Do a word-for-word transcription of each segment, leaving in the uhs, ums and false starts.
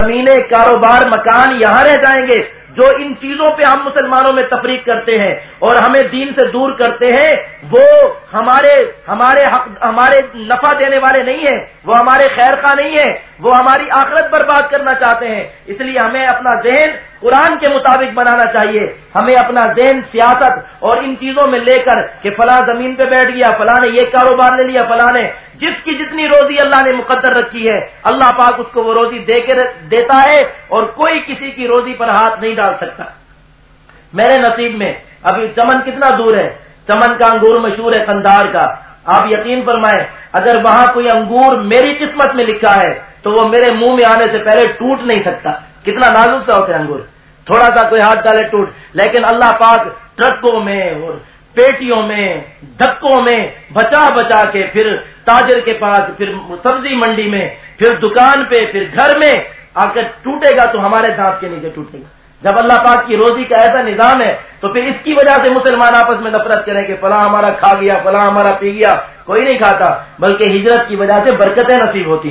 زمینیں، کاروبار، مکان یہاں رہ جائیں گے. جو ان چیزوں پہ ہم مسلمانوں میں تفریق کرتے ہیں اور ہمیں دین سے دور کرتے ہیں، وہ ہمارے ہمارے حق ہمارے نفع دینے والے نہیں ہیں، وہ ہمارے خیر خواہ نہیں ہیں، وہ ہماری آخرت برباد کرنا چاہتے ہیں. اس لیے ہمیں اپنا ذہن قرآن کے مطابق بنانا چاہیے. ہمیں اپنا ذہن سیاست اور ان چیزوں میں لے کر کہ فلاں زمین پہ بیٹھ گیا، فلاں نے یہ کاروبار لے لیا، فلاں نے، جس کی جتنی روزی اللہ نے مقدر رکھی ہے اللہ پاک اس کو وہ روزی دے کے دیتا ہے اور کوئی کسی کی روزی پر ہاتھ نہیں ڈال سکتا. میرے نصیب میں ابھی چمن کتنا دور ہے، چمن کا انگور مشہور ہے قندھار کا. آپ یقین فرمائیں اگر وہاں کوئی انگور میری قسمت میں لکھا ہے تو وہ میرے منہ میں آنے سے پہلے ٹوٹ نہیں سکتا. کتنا نازک سا ہوتا ہے انگور، تھوڑا سا کوئی ہاتھ ڈالے ٹوٹ. لیکن اللہ پاک ٹرکوں میں اور پیٹیوں میں، دھکوں میں بچا بچا کے پھر تاجر کے پاس، پھر سبزی منڈی میں، پھر دکان پہ، پھر گھر میں آ کر ٹوٹے گا تو ہمارے دانت کے نیچے ٹوٹے گا. جب اللہ پاک کی روزی کا ایسا نظام ہے تو پھر اس کی وجہ سے مسلمان آپس میں نفرت کریں کہ فلاں ہمارا کھا گیا، فلاں ہمارا پی گیا. کوئی نہیں کھاتا، بلکہ ہجرت کی وجہ سے برکتیں نصیب ہوتی.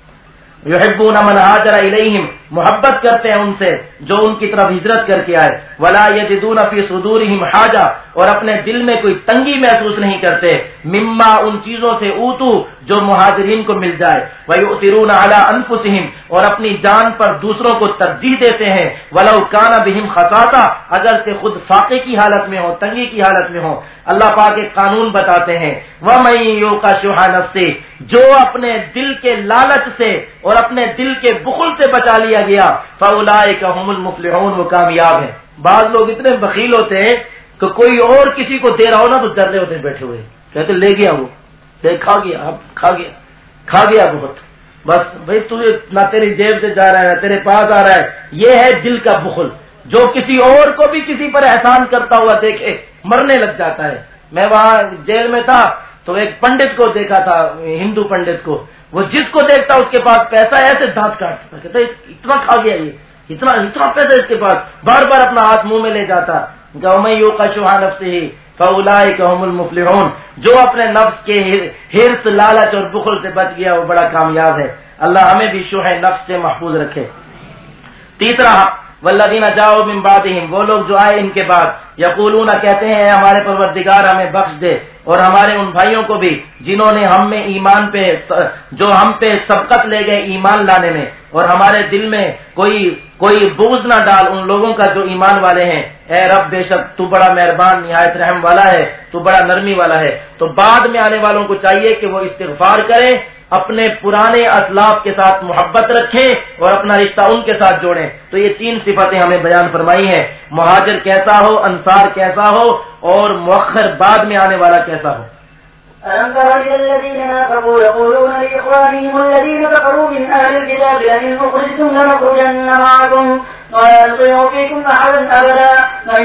یحبون من ہاجر الیہم، محبت کرتے ہیں ان سے جو ان کی طرف ہجرت کر کے آئے. ولا یجدون فی صدورہم حاجہ، اور اپنے دل میں کوئی تنگی محسوس نہیں کرتے. مما، ان چیزوں سے، اوتو، جو مہاجرین کو مل جائے. ویؤثرون علی انفسہم، اور اپنی جان پر دوسروں کو ترجیح دیتے ہیں. ولو کان بہم خصاصہ، اگر سے خود فاقے کی حالت میں ہو، تنگی کی حالت میں ہو. اللہ پاک ایک قانون بتاتے ہیں، وَمَن یُوقَ شُحَّ نَفْسِهِ، جو اپنے دل کے لالچ سے اور اپنے دل کے بخل سے بچا لیا گیا، فَأُولَٰئِکَ هُمُ الْمُفْلِحُونَ، وہ کامیاب ہیں. بعض لوگ اتنے بخیل ہوتے ہیں کہ کوئی اور کسی کو دے رہا ہو نا تو چل رہے ہوتے ہیں بیٹھے ہوئے، کہتے لے گیا وہ، لے کھا گیا، اب کھا گیا کھا گیا بہت، بس بھائی تجھے نہ تیری جیب سے جا رہا ہے تیرے پاس آ رہا ہے. یہ ہے دل کا بخل، جو کسی اور کو بھی کسی پر احسان کرتا ہوا دیکھے مرنے لگ جاتا ہے. میں وہاں جیل میں تھا تو ایک پنڈت کو دیکھا تھا، ہندو پنڈت کو، وہ جس کو دیکھتا اس کے پاس پیسہ ہے ایسے دانت کاٹتا، کہتا اتنا کھا گیا، یہ اتنا اتنا پیسہ اس کے پاس، بار بار اپنا ہاتھ منہ میں لے جاتا. وَمَن یُوقَ شُحَّ نَفْسِهِ فَأُولَٰئِکَ هُمُ الْمُفْلِحُونَ، جو اپنے نفس کے حرص، لالچ اور بخل سے بچ گیا وہ بڑا کامیاب ہے. اللہ ہمیں بھی شح نفس سے محفوظ رکھے. تیسرا حق، والذین جاؤوا من بعدہم، وہ لوگ جو آئے ان کے بعد، یقولون، کہتے ہیں ہمارے پروردگار ہمیں بخش دے اور ہمارے ان بھائیوں کو بھی جنہوں نے ہم میں ایمان پہ، جو ہم پہ سبقت لے گئے ایمان لانے میں، اور ہمارے دل میں کوئی کوئی بغض نہ ڈال ان لوگوں کا جو ایمان والے ہیں. اے رب بے شک تو بڑا مہربان نہایت رحم والا ہے، تو بڑا نرمی والا ہے. تو بعد میں آنے والوں کو چاہیے کہ وہ استغفار کریں، اپنے پرانے اسلاف کے ساتھ محبت رکھیں اور اپنا رشتہ ان کے ساتھ جوڑیں. تو یہ تین صفتیں ہمیں بیان فرمائی ہیں، مہاجر کیسا ہو، انصار کیسا ہو، اور مؤخر بعد میں آنے والا کیسا ہو. ألم تر إلى الذين نافقوا يقولون لإخوانهم الذين كفروا من أهل الكتاب لئن أخرجتم لنخرجن معكم ولا نطيع فيكم أحدا أبدا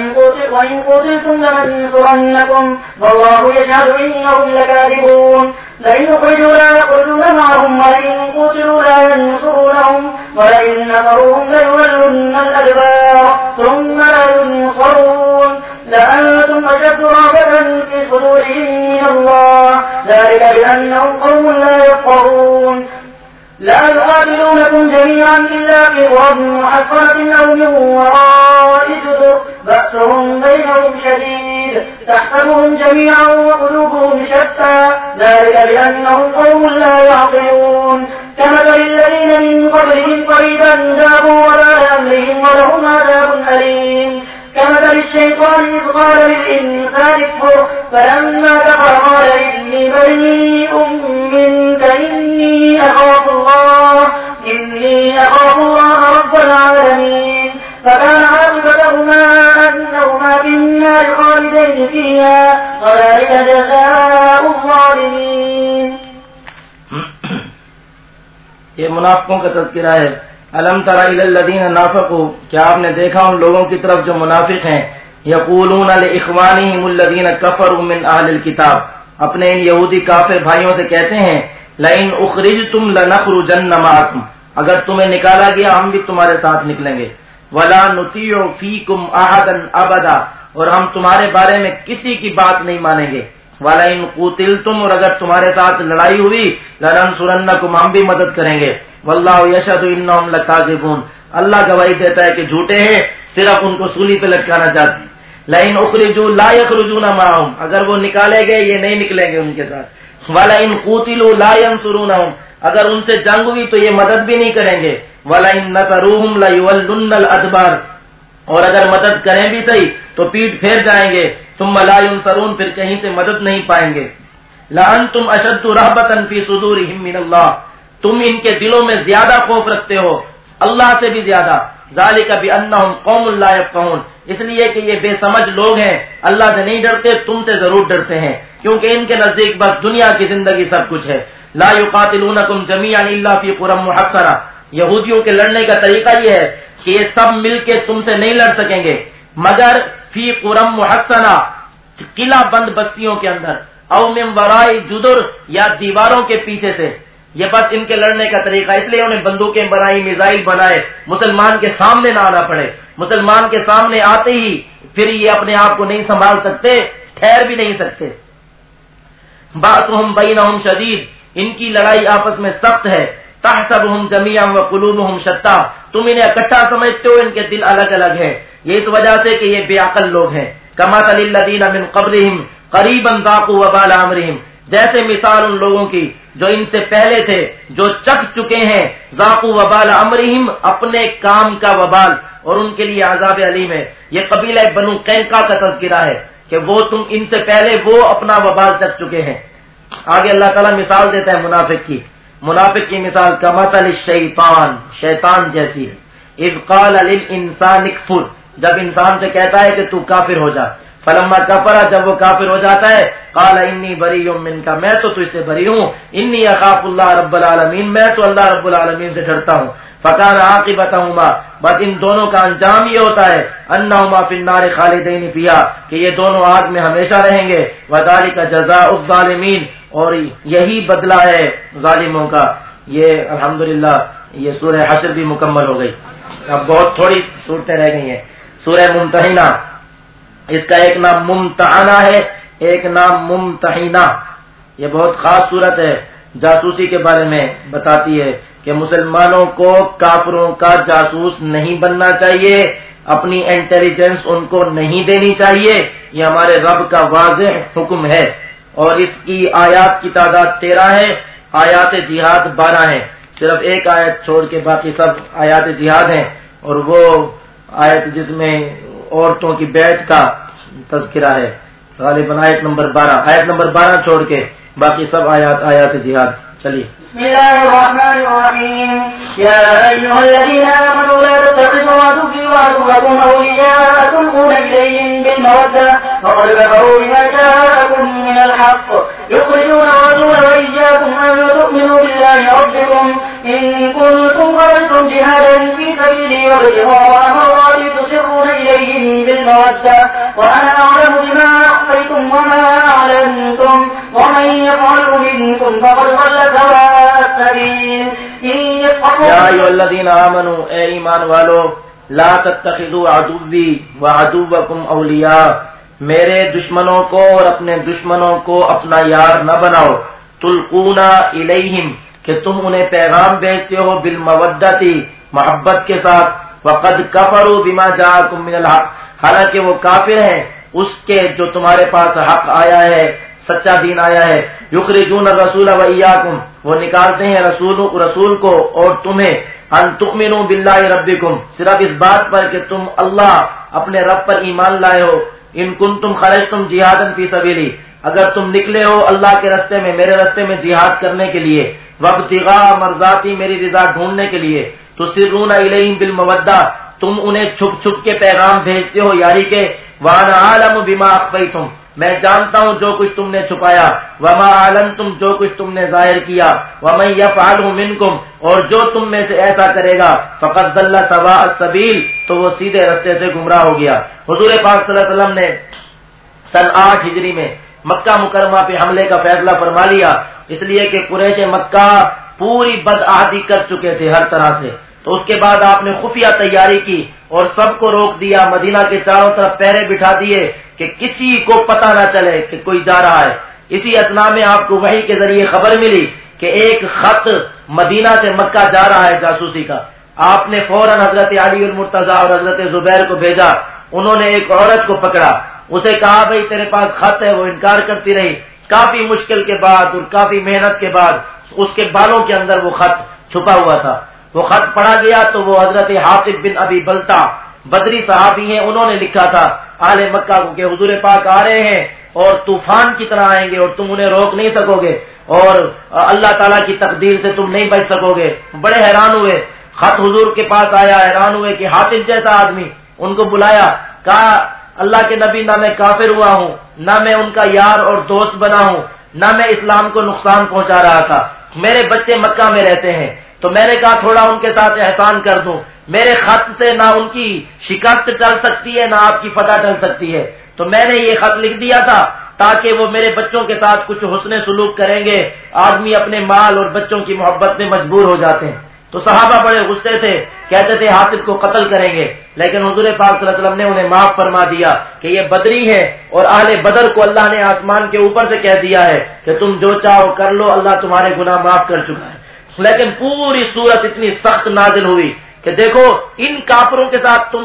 وإن قتلتم لننصرنكم والله يشهد إنهم لكاذبون. لئن أخرجوا لا يخرجون معهم ولئن قتلوا لا ينصرونهم ولئن نصروهم ليولن الأدبار ثم لا ينصرون لأنتم أشد رهبة في صدورهم من الله ذلك بأنهم قوم لا يفقهون. لا يقاتلونكم جميعا إلا في قرى محصنة أو من وراء جدر بأسهم بينهم شديد تحسبهم جميعا وقلوبهم شتى ذلك بأنهم قوم لا يعقلون. كمثل الذين من قبلهم قريبا ذابوا وبال أمرهم ولهم عذاب أليم. كمثل الشيطان إذ قال للإنسان اكفر فلما كفر قال إني بريء منك إني أخاف الله إني أخاف الله رب العالمين. فكان عاقبتهما أنهما في النار خالدين فيها وذلك جزاء الظالمين. یہ منافقوں کا تذکرہ ہے. الم تر الی الذین نافقوا، کیا آپ نے دیکھا ان لوگوں کی طرف جو منافق ہیں، یقولون لاخوانہم الذین کفروا من اہل الکتاب، اپنے ان یہودی کافر بھائیوں سے کہتے ہیں لئن اخرجتم لنخرجن معکم، اگر تمہیں نکالا گیا ہم بھی تمہارے ساتھ نکلیں گے. ولا نطیع فیکم احدا ابدا، اور ہم تمہارے بارے میں کسی کی بات نہیں مانیں گے. وَلَئِن قُوتِلْتُمْ، اور اگر تمہارے ساتھ لڑائی ہوئی لَنَنْصُرَنَّكُمْ، ہم بھی مدد کریں گے. واللہ یشہد انہم لکاذبون، اللہ گواہی دیتا ہے کہ جھوٹے ہیں، صرف ان کو سولی پہ لٹکانا چاہتے ہیں۔ لئن اخرجوا لا یخرجون معهم، اگر وہ نکالے گئے یہ نہیں نکلیں گے ان کے ساتھ۔ ولئن قوتلوا لا ینصرونہم، اگر ان سے جنگ ہوئی تو یہ مدد بھی نہیں کریں گے۔ وَلَئِن نَصَرُوهُمْ لَيُوَلُّنَّ الْأَدْبَارَ، اور اگر مدد کریں بھی صحیح تو پیٹ پھیر جائیں گے۔ ثُمَّ لَا يُنصَرُونَ، پھر کہیں سے مدد نہیں پائیں گے۔ لَأَنْتُمْ أَشَدُّ رَهْبَةً فِي صُدُورِهِمْ مِنَ اللَّهِ، تم ان کے دلوں میں زیادہ خوف رکھتے ہو اللہ سے بھی زیادہ۔ ذَلِكَ بِأَنَّهُمْ قَوْمٌ لَا يَفْقَهُونَ، اس لیے کہ یہ بے سمجھ لوگ ہیں، اللہ سے نہیں ڈرتے، تم سے ضرور ڈرتے ہیں، کیونکہ ان کے نزدیک بس دنیا کی زندگی سب کچھ ہے۔ لا يقاتلونكم جميعا الا في قرى محصنة، یہودیوں کے لڑنے کا طریقہ یہ ہے کہ یہ سب مل کے تم سے نہیں لڑ سکیں گے مگر فی قرى محصنة، قلعہ بند بستیوں کے اندر، او من وراء جدر، یا دیواروں کے پیچھے سے۔ یہ بس ان کے لڑنے کا طریقہ، اس لیے انہیں بندوقیں بنائی، میزائل بنائے، مسلمان کے سامنے نہ آنا پڑے۔ مسلمان کے سامنے آتے ہی پھر یہ اپنے آپ کو نہیں سنبھال سکتے، ٹھہر بھی نہیں سکتے۔ بَعْضُهُمْ بَيْنَهُمْ شَدِيدٌ، ان کی لڑائی آپس میں سخت ہے۔ تحسبهم جميعا وقلوبهم شتى، تم انہیں اکٹھا سمجھتے ہو، ان کے دل الگ الگ ہیں، یہ اس وجہ سے کہ یہ بے عقل لوگ ہیں۔ كَمَثَلِ الَّذِينَ مِن قَبْلِهِمْ قَرِيبًا ذَاقُوا وَبَالَ أَمْرِهِمْ، جیسے مثال ان لوگوں کی جو ان سے پہلے تھے، جو چکھ چکے ہیں ذاقوا وبال امرہم، اپنے کام کا وبال، اور ان کے لیے عذاب علیم ہے۔ یہ قبیلہ بنو قینقاع کا تذکرہ ہے کہ وہ تم ان سے پہلے وہ اپنا وبال چکھ چکے ہیں۔ آگے اللہ تعالیٰ مثال دیتا ہے منافق کی۔ منافق کی مثال کمثل الشیطان، شیطان جیسی ہے۔ اذ قال للانسان اکفر، جب انسان سے کہتا ہے کہ تو کافر ہو جا۔ فلما کفر، جب وہ کافر ہو جاتا ہے، قال انی بریء منک، میں تو تجھ سے بری ہوں، انی اخاف اللہ رب العالمین، میں تو اللہ رب العالمین سے ڈرتا ہوں۔ فکان عاقبتہما، بس ان دونوں کا انجام یہ ہوتا ہے، انہما فی النار خالدین فیہا، کہ یہ دونوں آگ میں ہمیشہ رہیں گے۔ وذالک جزاء الظالمین، اور یہی بدلہ ہے ظالموں کا۔ یہ الحمدللہ یہ سورہ حشر بھی مکمل ہو گئی، اب بہت تھوڑی صورتیں رہ گئی ہیں۔ سورہ ممتحنہ، اس کا ایک نام ممتحنہ ہے، ایک نام ممتحنہ۔ یہ بہت خاص صورت ہے، جاسوسی کے بارے میں بتاتی ہے کہ مسلمانوں کو کافروں کا جاسوس نہیں بننا چاہیے، اپنی انٹیلیجنس ان کو نہیں دینی چاہیے، یہ ہمارے رب کا واضح حکم ہے۔ اور اس کی آیات کی تعداد تیرہ ہے، آیات جہاد بارہ ہیں، صرف ایک آیت چھوڑ کے باقی سب آیات جہاد ہیں، اور وہ آیت جس میں عورتوں کی بیعت کا تذکرہ ہے غالباً آیت نمبر بارہ، آیت نمبر بارہ چھوڑ کے باقی سب آیات آیات جہاد۔ چلیے بسم الله الرحمن الرحيم يا أيها الذين آمنوا لا تتخذوا عدوي وعدوكم أولياء تلقون إليهم بالمودة فقد كفروا بما جاءكم من الحق يخرجون الرسول وإياكم أن تؤمنوا بالله ربكم إن كنتم خرجتم جهادا في سبيلي وابتغاء مرضاتي تسرون إليهم بالمودة وأنا أعلم بما أخفيتم وما أعلنتم ومن يفعله منكم فقد ضل سواء السبيل یا ایھا الذین آمنوا، اے ایمان والو، لا تتخذوا عدوی وعدوکم اولیاء، میرے دشمنوں کو اور اپنے دشمنوں کو اپنا یار نہ بناؤ، تلقون الیہم، کہ تم انہیں پیغام بھیجتے ہو، بالمودتی، محبت کے ساتھ، وقد کفروا بما جاءکم من الحق، حالانکہ وہ کافر ہیں اس کے جو تمہارے پاس حق آیا ہے، سچا دین آیا ہے۔ یخرجون الرسول وایاکم، وہ نکالتے ہیں رسول رسول کو اور تمہیں، ان تؤمنوا باللہ ربکم، صرف اس بات پر کہ تم اللہ اپنے رب پر ایمان لائے ہو، ان کنتم خرجتم جہادا فی سبیلی، اگر تم نکلے ہو اللہ کے راستے میں، میرے راستے میں جہاد کرنے کے لیے، وابتغاء مرضاتی، میری رضا ڈھونڈنے کے لیے، تسرون الیہم بالمودہ، تم انہیں چھپ چھپ کے پیغام بھیجتے ہو یاری کے، وانا عالم بما اخفیتم، میں جانتا ہوں جو کچھ تم نے چھپایا، وما اعلنتم، جو کچھ تم نے ظاہر کیا، ومن یفعلہ منکم، اور جو تم میں سے ایسا کرے گا، فقد ضل سواء السبیل، تو وہ سیدھے راستے سے گمراہ ہو گیا۔ حضور پاک صلی اللہ علیہ وسلم نے سن آٹھ ہجری میں مکہ مکرمہ پہ حملے کا فیصلہ فرما لیا، اس لیے کہ قریش مکہ پوری بدعہدی کر چکے تھے ہر طرح سے، تو اس کے بعد آپ نے خفیہ تیاری کی اور سب کو روک دیا، مدینہ کے چاروں طرف پہرے بٹھا دیے کہ کسی کو پتہ نہ چلے کہ کوئی جا رہا ہے۔ اسی اثنا میں آپ کو وحی کے ذریعے خبر ملی کہ ایک خط مدینہ سے مکہ جا رہا ہے جاسوسی کا، آپ نے فوراً حضرت علی المرتضیٰ اور حضرت زبیر کو بھیجا، انہوں نے ایک عورت کو پکڑا، اسے کہا بھائی تیرے پاس خط ہے، وہ انکار کرتی رہی، کافی مشکل کے بعد اور کافی محنت کے بعد اس کے بالوں کے اندر وہ خط چھپا ہوا تھا، وہ خط پڑھا گیا تو وہ حضرت حاطب بن ابی بلتع بدری صحابی ہیں، انہوں نے لکھا تھا اہل مکہ کو کہ حضور پاک آ رہے ہیں اور طوفان کی طرح آئیں گے اور تم انہیں روک نہیں سکو گے اور اللہ تعالیٰ کی تقدیر سے تم نہیں بچ سکو گے۔ بڑے حیران ہوئے، خط حضور کے پاس آیا، حیران ہوئے کہ حاطب جیسا آدمی، ان کو بلایا، کہا اللہ کے نبی نہ میں کافر ہوا ہوں، نہ میں ان کا یار اور دوست بنا ہوں، نہ میں اسلام کو نقصان پہنچا رہا تھا، میرے بچے مکہ میں رہتے ہیں تو میں نے کہا تھوڑا ان کے ساتھ احسان کر دوں، میرے خط سے نہ ان کی شکست ٹل سکتی ہے نہ آپ کی فتح ٹل سکتی ہے، تو میں نے یہ خط لکھ دیا تھا تاکہ وہ میرے بچوں کے ساتھ کچھ حسن سلوک کریں گے، آدمی اپنے مال اور بچوں کی محبت میں مجبور ہو جاتے ہیں۔ تو صحابہ بڑے غصے تھے، کہتے تھے حاطب کو قتل کریں گے، لیکن حضور پاک صلی اللہ علیہ وسلم نے انہیں معاف فرما دیا کہ یہ بدری ہے اور اہل بدر کو اللہ نے آسمان کے اوپر سے کہہ دیا ہے کہ تم جو چاہو کر لو، اللہ تمہارے گناہ معاف کر چکا ہے۔ لیکن پوری صورت اتنی سخت نازل ہوئی کہ دیکھو ان کافروں کے ساتھ تم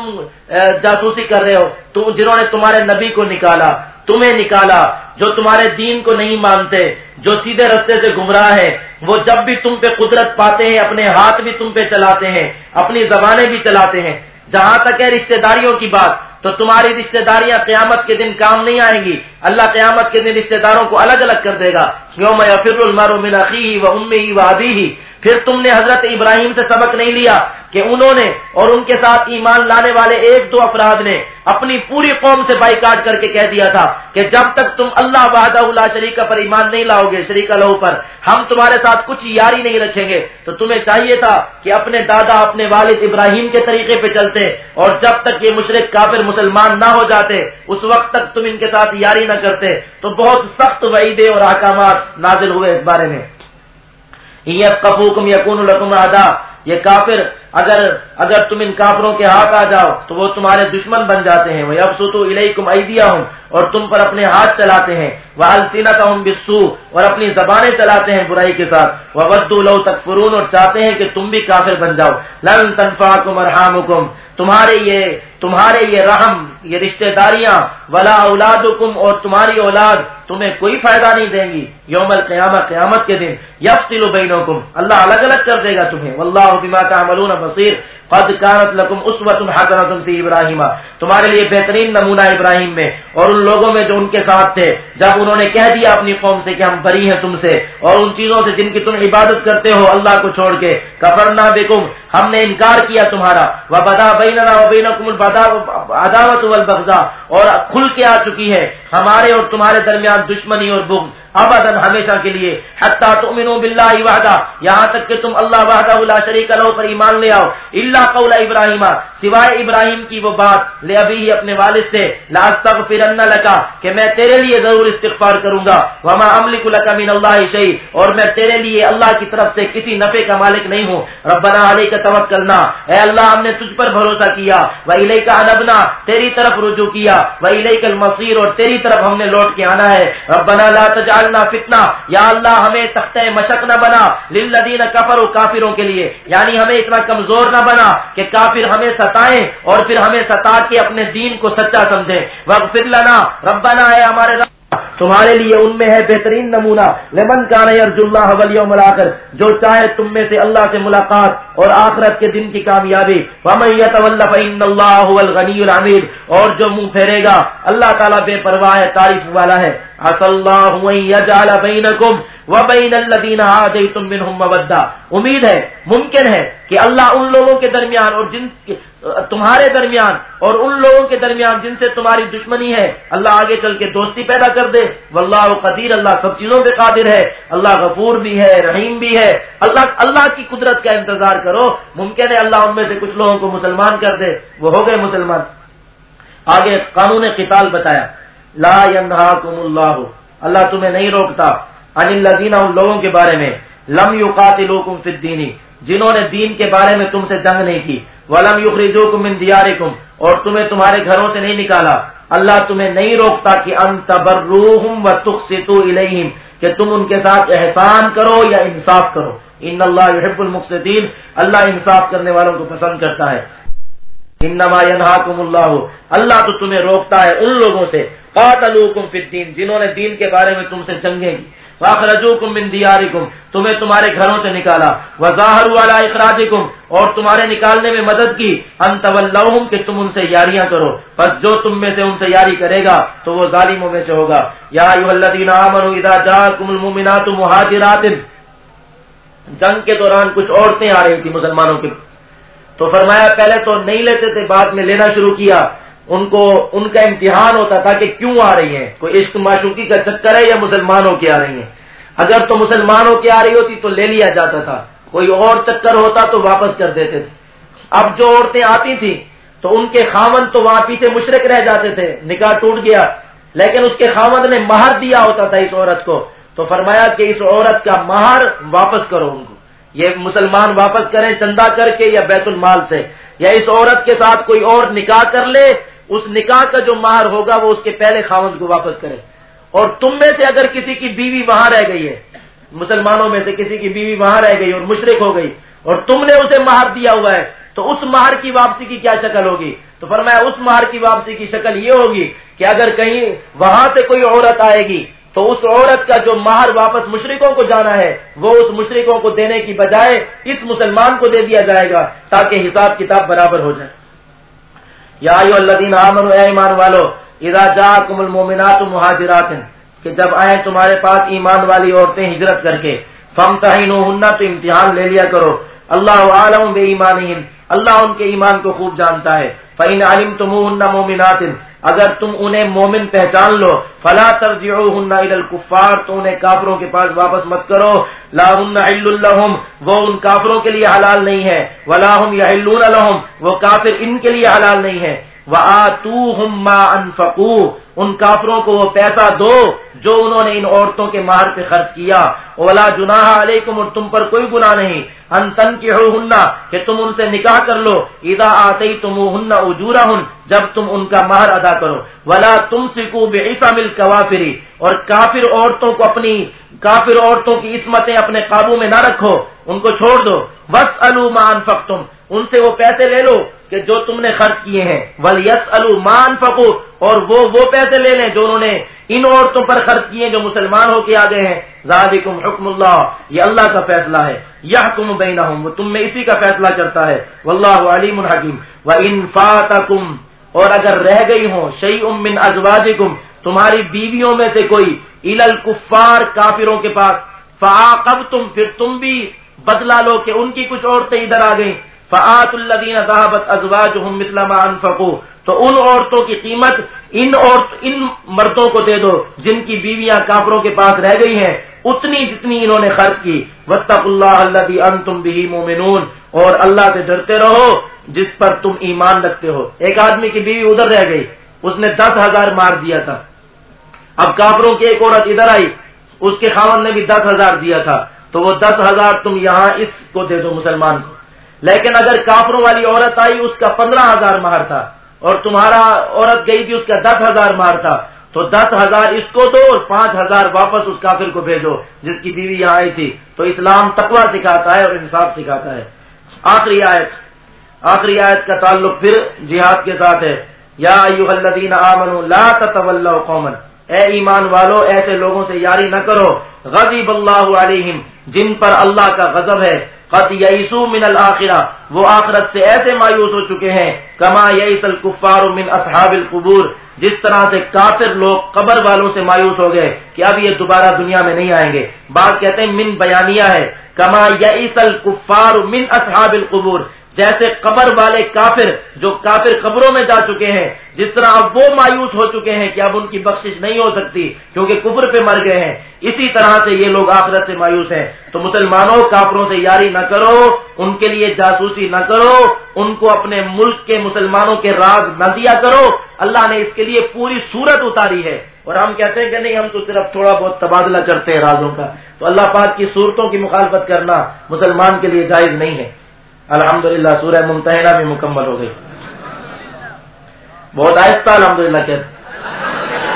جاسوسی کر رہے ہو، تم جنہوں نے تمہارے نبی کو نکالا، تمہیں نکالا، جو تمہارے دین کو نہیں مانتے، جو سیدھے رستے سے گمراہ ہے، وہ جب بھی تم پہ قدرت پاتے ہیں اپنے ہاتھ بھی تم پہ چلاتے ہیں، اپنی زبانیں بھی چلاتے ہیں۔ جہاں تک ہے رشتہ داریوں کی بات، تو تمہاری رشتہ داریاں قیامت کے دن کام نہیں آئیں گی، اللہ قیامت کے دن رشتہ داروں کو الگ الگ کر دے گا۔ یوم یفر المرء من اخیہ وامہ وابیہ۔ پھر تم نے حضرت ابراہیم سے سبق نہیں لیا کہ انہوں نے اور ان کے ساتھ ایمان لانے والے ایک دو افراد نے اپنی پوری قوم سے بائیکاٹ کر کے کہہ دیا تھا کہ جب تک تم اللہ وحدہ لا شریک پر ایمان نہیں لاؤ گے، شریک لہو پر، ہم تمہارے ساتھ کچھ یاری نہیں رکھیں گے۔ تو تمہیں چاہیے تھا کہ اپنے دادا اپنے والد ابراہیم کے طریقے پہ چلتے اور جب تک یہ مشرک کافر مسلمان نہ ہو جاتے اس وقت تک تم ان کے ساتھ یاری نہ کرتے۔ تو بہت سخت وعیدیں اور احکامات نازل ہوئے اس بارے میں۔ یَثْقَفُوكُمْ يَكُونُ لَكُمْ أَعْدَاءَ، یہ کافر اگر اگر تم ان کافروں کے ہاتھ آ جاؤ تو وہ تمہارے دشمن بن جاتے ہیں۔ وَيَبْسُطُوا إِلَيْكُمْ أَيْدِيَهُمْ، اور تم پر اپنے ہاتھ چلاتے ہیں، وَأَلْسِنَتَهُمْ بِالسُّوءِ، اور اپنی زبانیں چلاتے ہیں برائی کے ساتھ، وَوَدُّوا لَوْ تَكْفُرُونَ، اور چاہتے ہیں کہ تم بھی کافر بن جاؤ۔ لَن تَنفَعَكُمْ أَرْحَامُكُمْ، تمہارے یہ تمہارے یہ رحم، یہ رشتہ داریاں، ولا اولادکم، اور تمہاری اولاد تمہیں کوئی فائدہ نہیں دیں گی یوم القیامہ، قیامت کے دن۔ یفصل بینکم، اللہ الگ الگ کر دے گا تمہیں۔ واللہ بما تعملون بصیر۔ قد كانت لكم اسوة حسنة في ابراہیم، تمہارے لیے بہترین نمونہ ابراہیم میں اور ان لوگوں میں جو ان کے ساتھ تھے، جب انہوں نے کہہ دیا اپنی قوم سے کہ ہم بری ہیں تم سے اور ان چیزوں سے جن کی تم عبادت کرتے ہو اللہ کو چھوڑ کے، کفرنا بکم، ہم نے انکار کیا تمہارا، وبدا بیننا وبینکم العداوۃ والبغضاء، اور کھل کے آ چکی ہے ہمارے اور تمہارے درمیان دشمنی اور بغض، ابداً ہمیشہ کے لیے، حتی تؤمنوا باللہ وحدہ، یہاں تک کہ تم اللہ وحدہ لا شریک لہ پر ایمان لے آؤ، الا قول ابراہیم، سوائے ابراہیم کی وہ بات، لابیہ اپنے والد سے، لاستغفرن لک، کہ میں تیرے لیے ضرور استغفار کروں گا، وما املک لک من اللہ شیء، اور میں تیرے لیے اللہ کی طرف سے کسی نفع کا مالک نہیں ہوں، ربنا علیک توکلنا، اے اللہ ہم نے تجھ پر بھروسہ کیا، والیک انبنا، تیری طرف رجوع کیا، والیک المصیر، اور تیری طرف ہم نے لوٹ کے آنا ہے، ربنا لا تجعلنا فتنہ، یا اللہ ہمیں تختہ مشق نہ بنا، للذین کفروا، کافروں کے لیے، یعنی ہمیں اتنا کمزور نہ بنا کہ کافر ہمیں ستائیں اور پھر ہمیں ستا کے اپنے دین کو سچا سمجھیں، واغفر لنا، ربنا اے ہمارے رب تمہارے لیے ان میں ہے بہترین نمونہ، لمن کان یرجو اللہ والیوم الآخر، جو چاہے تم میں سے اللہ سے ملاقات اور آخرت کے دن کی کامیابی، ومن یتول فإن اللہ هو الغنی الحمید، اور جو منہ پھیرے گا اللہ تعالیٰ بے پرواہ ہے، تعریف والا ہے۔ عسى اللہ ان یجعل بینکم وبین الذین عادیتم منهم مودہ، امید ہے، ممکن ہے کہ اللہ ان لوگوں کے درمیان اور جن تمہارے درمیان اور ان لوگوں کے درمیان جن سے تمہاری دشمنی ہے، اللہ آگے چل کے دوستی پیدا کر دے۔ واللہ قدیر، اللہ سب چیزوں پہ قادر ہے، اللہ غفور بھی ہے، رحیم بھی ہے۔ اللہ اللہ کی قدرت کا انتظار کرو، ممکن ہے اللہ ان میں سے کچھ لوگوں کو مسلمان کر دے، وہ ہو گئے مسلمان۔ آگے قانون قتال بتایا، لا ینہاکم اللہ، اللہ تمہیں نہیں روکتا، عن الذین، ان لوگوں کے بارے میں، لم یقاتلوکم فی الدین، جنہوں نے دین کے بارے میں تم سے جنگ نہیں کی، ولم یخرجوکم من دیارکم، اور تمہیں تمہارے گھروں سے نہیں نکالا، اللہ تمہیں نہیں روکتا کہ ان تبروہم وتقسطوا الیہم، کہ تم ان کے ساتھ احسان کرو یا انصاف کرو، ان اللہ یحب المقسطین، اللہ انصاف کرنے والوں کو پسند کرتا ہے۔ انما ینہاکم اللہ، اللہ تو تمہیں روکتا ہے ان لوگوں سے قاتلوکم فی الدین، جنہوں نے دین کے بارے میں تم سے جنگیں کی، واخرجوکم من دیارکم، تمہیں تمہارے گھروں سے نکالا، وظاہروا علی اخراجکم، اور تمہارے نکالنے میں مدد کی، ان تولوہم، کہ تم ان سے یاریاں کرو، پس جو تم میں سے ان سے یاری کرے گا تو وہ ظالموں میں سے ہوگا۔ یا ایھا الذین آمنوا اذا جاءکم المؤمنات مہاجرات، جنگ کے دوران کچھ عورتیں آ رہی تھی مسلمانوں کے، تو فرمایا پہلے تو نہیں لیتے تھے، بعد میں لینا شروع کیا۔ ان کو ان کا امتحان ہوتا تھا کہ کیوں آ رہی ہیں، کوئی عشق معشوقی کا چکر ہے یا مسلمانوں کی آ رہی ہیں۔ اگر تو مسلمانوں کی آ رہی ہوتی تو لے لیا جاتا تھا، کوئی اور چکر ہوتا تو واپس کر دیتے تھے۔ اب جو عورتیں آتی تھیں تو ان کے خاوند تو وہاں پیچھے مشرک رہ جاتے تھے، نکاح ٹوٹ گیا، لیکن اس کے خاوند نے مہر دیا ہوتا تھا اس عورت کو، تو فرمایا کہ اس عورت کا مہر واپس کرو، ان کو یہ مسلمان واپس کریں چندہ کر کے یا بیت المال سے، یا اس عورت کے ساتھ کوئی اور نکاح کر لے، اس نکاح کا جو مہر ہوگا وہ اس کے پہلے خاوند کو واپس کرے۔ اور تم میں سے اگر کسی کی بیوی وہاں رہ گئی ہے، مسلمانوں میں سے کسی کی بیوی وہاں رہ گئی اور مشرک ہو گئی اور تم نے اسے مہر دیا ہوا ہے، تو اس مہر کی واپسی کی کیا شکل ہوگی؟ تو فرمایا اس مہر کی واپسی کی شکل یہ ہوگی کہ اگر کہیں وہاں سے کوئی عورت آئے گی تو اس عورت کا جو مہر واپس مشرکوں کو جانا ہے وہ اس مشرکوں کو دینے کی بجائے اس مسلمان کو دے دیا جائے گا، تاکہ حساب کتاب برابر ہو جائے۔ یا ایھا الذین آمنوا، اے ایمان والو، اذا جاءکم المؤمنات مہاجرات، کہ جب آئیں تمہارے پاس ایمان والی عورتیں ہجرت کر کے، فامتحنوہن، تو امتحان لے لیا کرو، اللہ اعلم بایمانہن، اللہ ان کے ایمان کو خوب جانتا ہے، فإن علمتموہن مؤمنات، اگر تم انہیں مومن پہچان لو، فلا ترجعوہن الی الکفار، تو انہیں کافروں کے پاس واپس مت کرو، لا ہن حل لہم، وہ ان کافروں کے لیے حلال نہیں ہے، ولا ہم یحلون لہم، وہ کافر ان کے لیے حلال نہیں ہے، وآتوہم ما انفقوا، ان کافروں کو وہ پیسہ دو جو انہوں نے ان عورتوں کے مہر پہ خرچ کیا، ولا جناح علیکم، اور تم پر کوئی گناہ نہیں، ان تنکحوہن، کہ تم ان سے نکاح کر لو، اذا آتیتموہن اجورہن، جب تم ان کا مہر ادا کرو، ولا تمسکوا بعصم الکوافر، اور کافر عورتوں کو اپنی کافر عورتوں کی عصمتیں اپنے قابو میں نہ رکھو، ان کو چھوڑ دو، واسألوا ما انفقتم، ان سے وہ پیسے لے لو کہ جو تم نے خرچ کیے ہیں، ولیسألوا ما انفقوا، اور وہ وہ پیسے لے لیں جو انہوں نے ان عورتوں پر خرچ کیے جو مسلمان ہو کے آ گئے ہیں۔ ذالکم حکم اللہ، یہ اللہ کا فیصلہ ہے، یحکم بینہم، وہ تم میں اسی کا فیصلہ کرتا ہے، واللہ علیم حکیم۔ وَإِن فَاتَكُمْ، اور اگر رہ گئی ہوں، شیء من ازواجکم، تمہاری بیویوں میں سے کوئی، الی الکفار، کافروں کے پاس، فعاقبتم، پھر تم بھی بدلہ لو کہ ان کی کچھ عورتیں ادھر آ گئیں، فآتوا الذین ذهبت ازواجهم مثل ما انفقوا، تو ان عورتوں کی قیمت ان عورت ان مردوں کو دے دو جن کی بیویاں کافروں کے پاس رہ گئی ہیں، اتنی جتنی انہوں نے خرچ کی۔ واتقوا اللہ الذی انتم بہ مؤمنون، اور اللہ سے ڈرتے رہو جس پر تم ایمان رکھتے ہو۔ ایک آدمی کی بیوی ادھر رہ گئی، اس نے دس ہزار مار دیا تھا، اب کافروں کی ایک عورت ادھر آئی، اس کے خاوند نے بھی دس ہزار دیا تھا، تو وہ دس ہزار تم یہاں اس کو دے دو مسلمان کو۔ لیکن اگر کافروں والی عورت آئی، اس کا پندرہ ہزار مہر تھا، اور تمہارا عورت گئی تھی اس کا دس ہزار مہر تھا، تو دس ہزار اس کو دو اور پانچ ہزار واپس اس کافر کو بھیجو جس کی بیوی یہاں آئی تھی۔ تو اسلام تقوی سکھاتا ہے اور انصاف سکھاتا ہے۔ آخری آیت آخری آیت کا تعلق پھر جہاد کے ساتھ ہے۔ یا ایھا الذین آمنوا لا تتولوا قوما، اے ایمان والو ایسے لوگوں سے یاری نہ کرو، غضب اللہ علیہم، جن پر اللہ کا غضب ہے، قد یئسوا من الآخرہ، وہ آخرت سے ایسے مایوس ہو چکے ہیں، کما یئس الکفار من اصحاب القبور، جس طرح سے کافر لوگ قبر والوں سے مایوس ہو گئے کہ اب یہ دوبارہ دنیا میں نہیں آئیں گے۔ بعض کہتے ہیں من بیانیہ ہے، کما یئس الکفار من اصحاب القبور، جیسے قبر والے کافر جو کافر قبروں میں جا چکے ہیں، جس طرح اب وہ مایوس ہو چکے ہیں کہ اب ان کی بخشش نہیں ہو سکتی کیونکہ کفر پہ مر گئے ہیں، اسی طرح سے یہ لوگ آخرت سے مایوس ہیں۔ تو مسلمانوں، کافروں سے یاری نہ کرو، ان کے لیے جاسوسی نہ کرو، ان کو اپنے ملک کے مسلمانوں کے راز نہ دیا کرو، اللہ نے اس کے لیے پوری صورت اتاری ہے۔ اور ہم کہتے ہیں کہ نہیں، ہم تو صرف تھوڑا بہت تبادلہ کرتے ہیں رازوں کا، تو اللہ پاک کی صورتوں کی مخالفت کرنا مسلمان کے لیے جائز نہیں ہے۔ الحمدللہ سورہ ممتحنہ میں مکمل ہو گئی، بہت آہستہ الحمدللہ کہتے ہیں،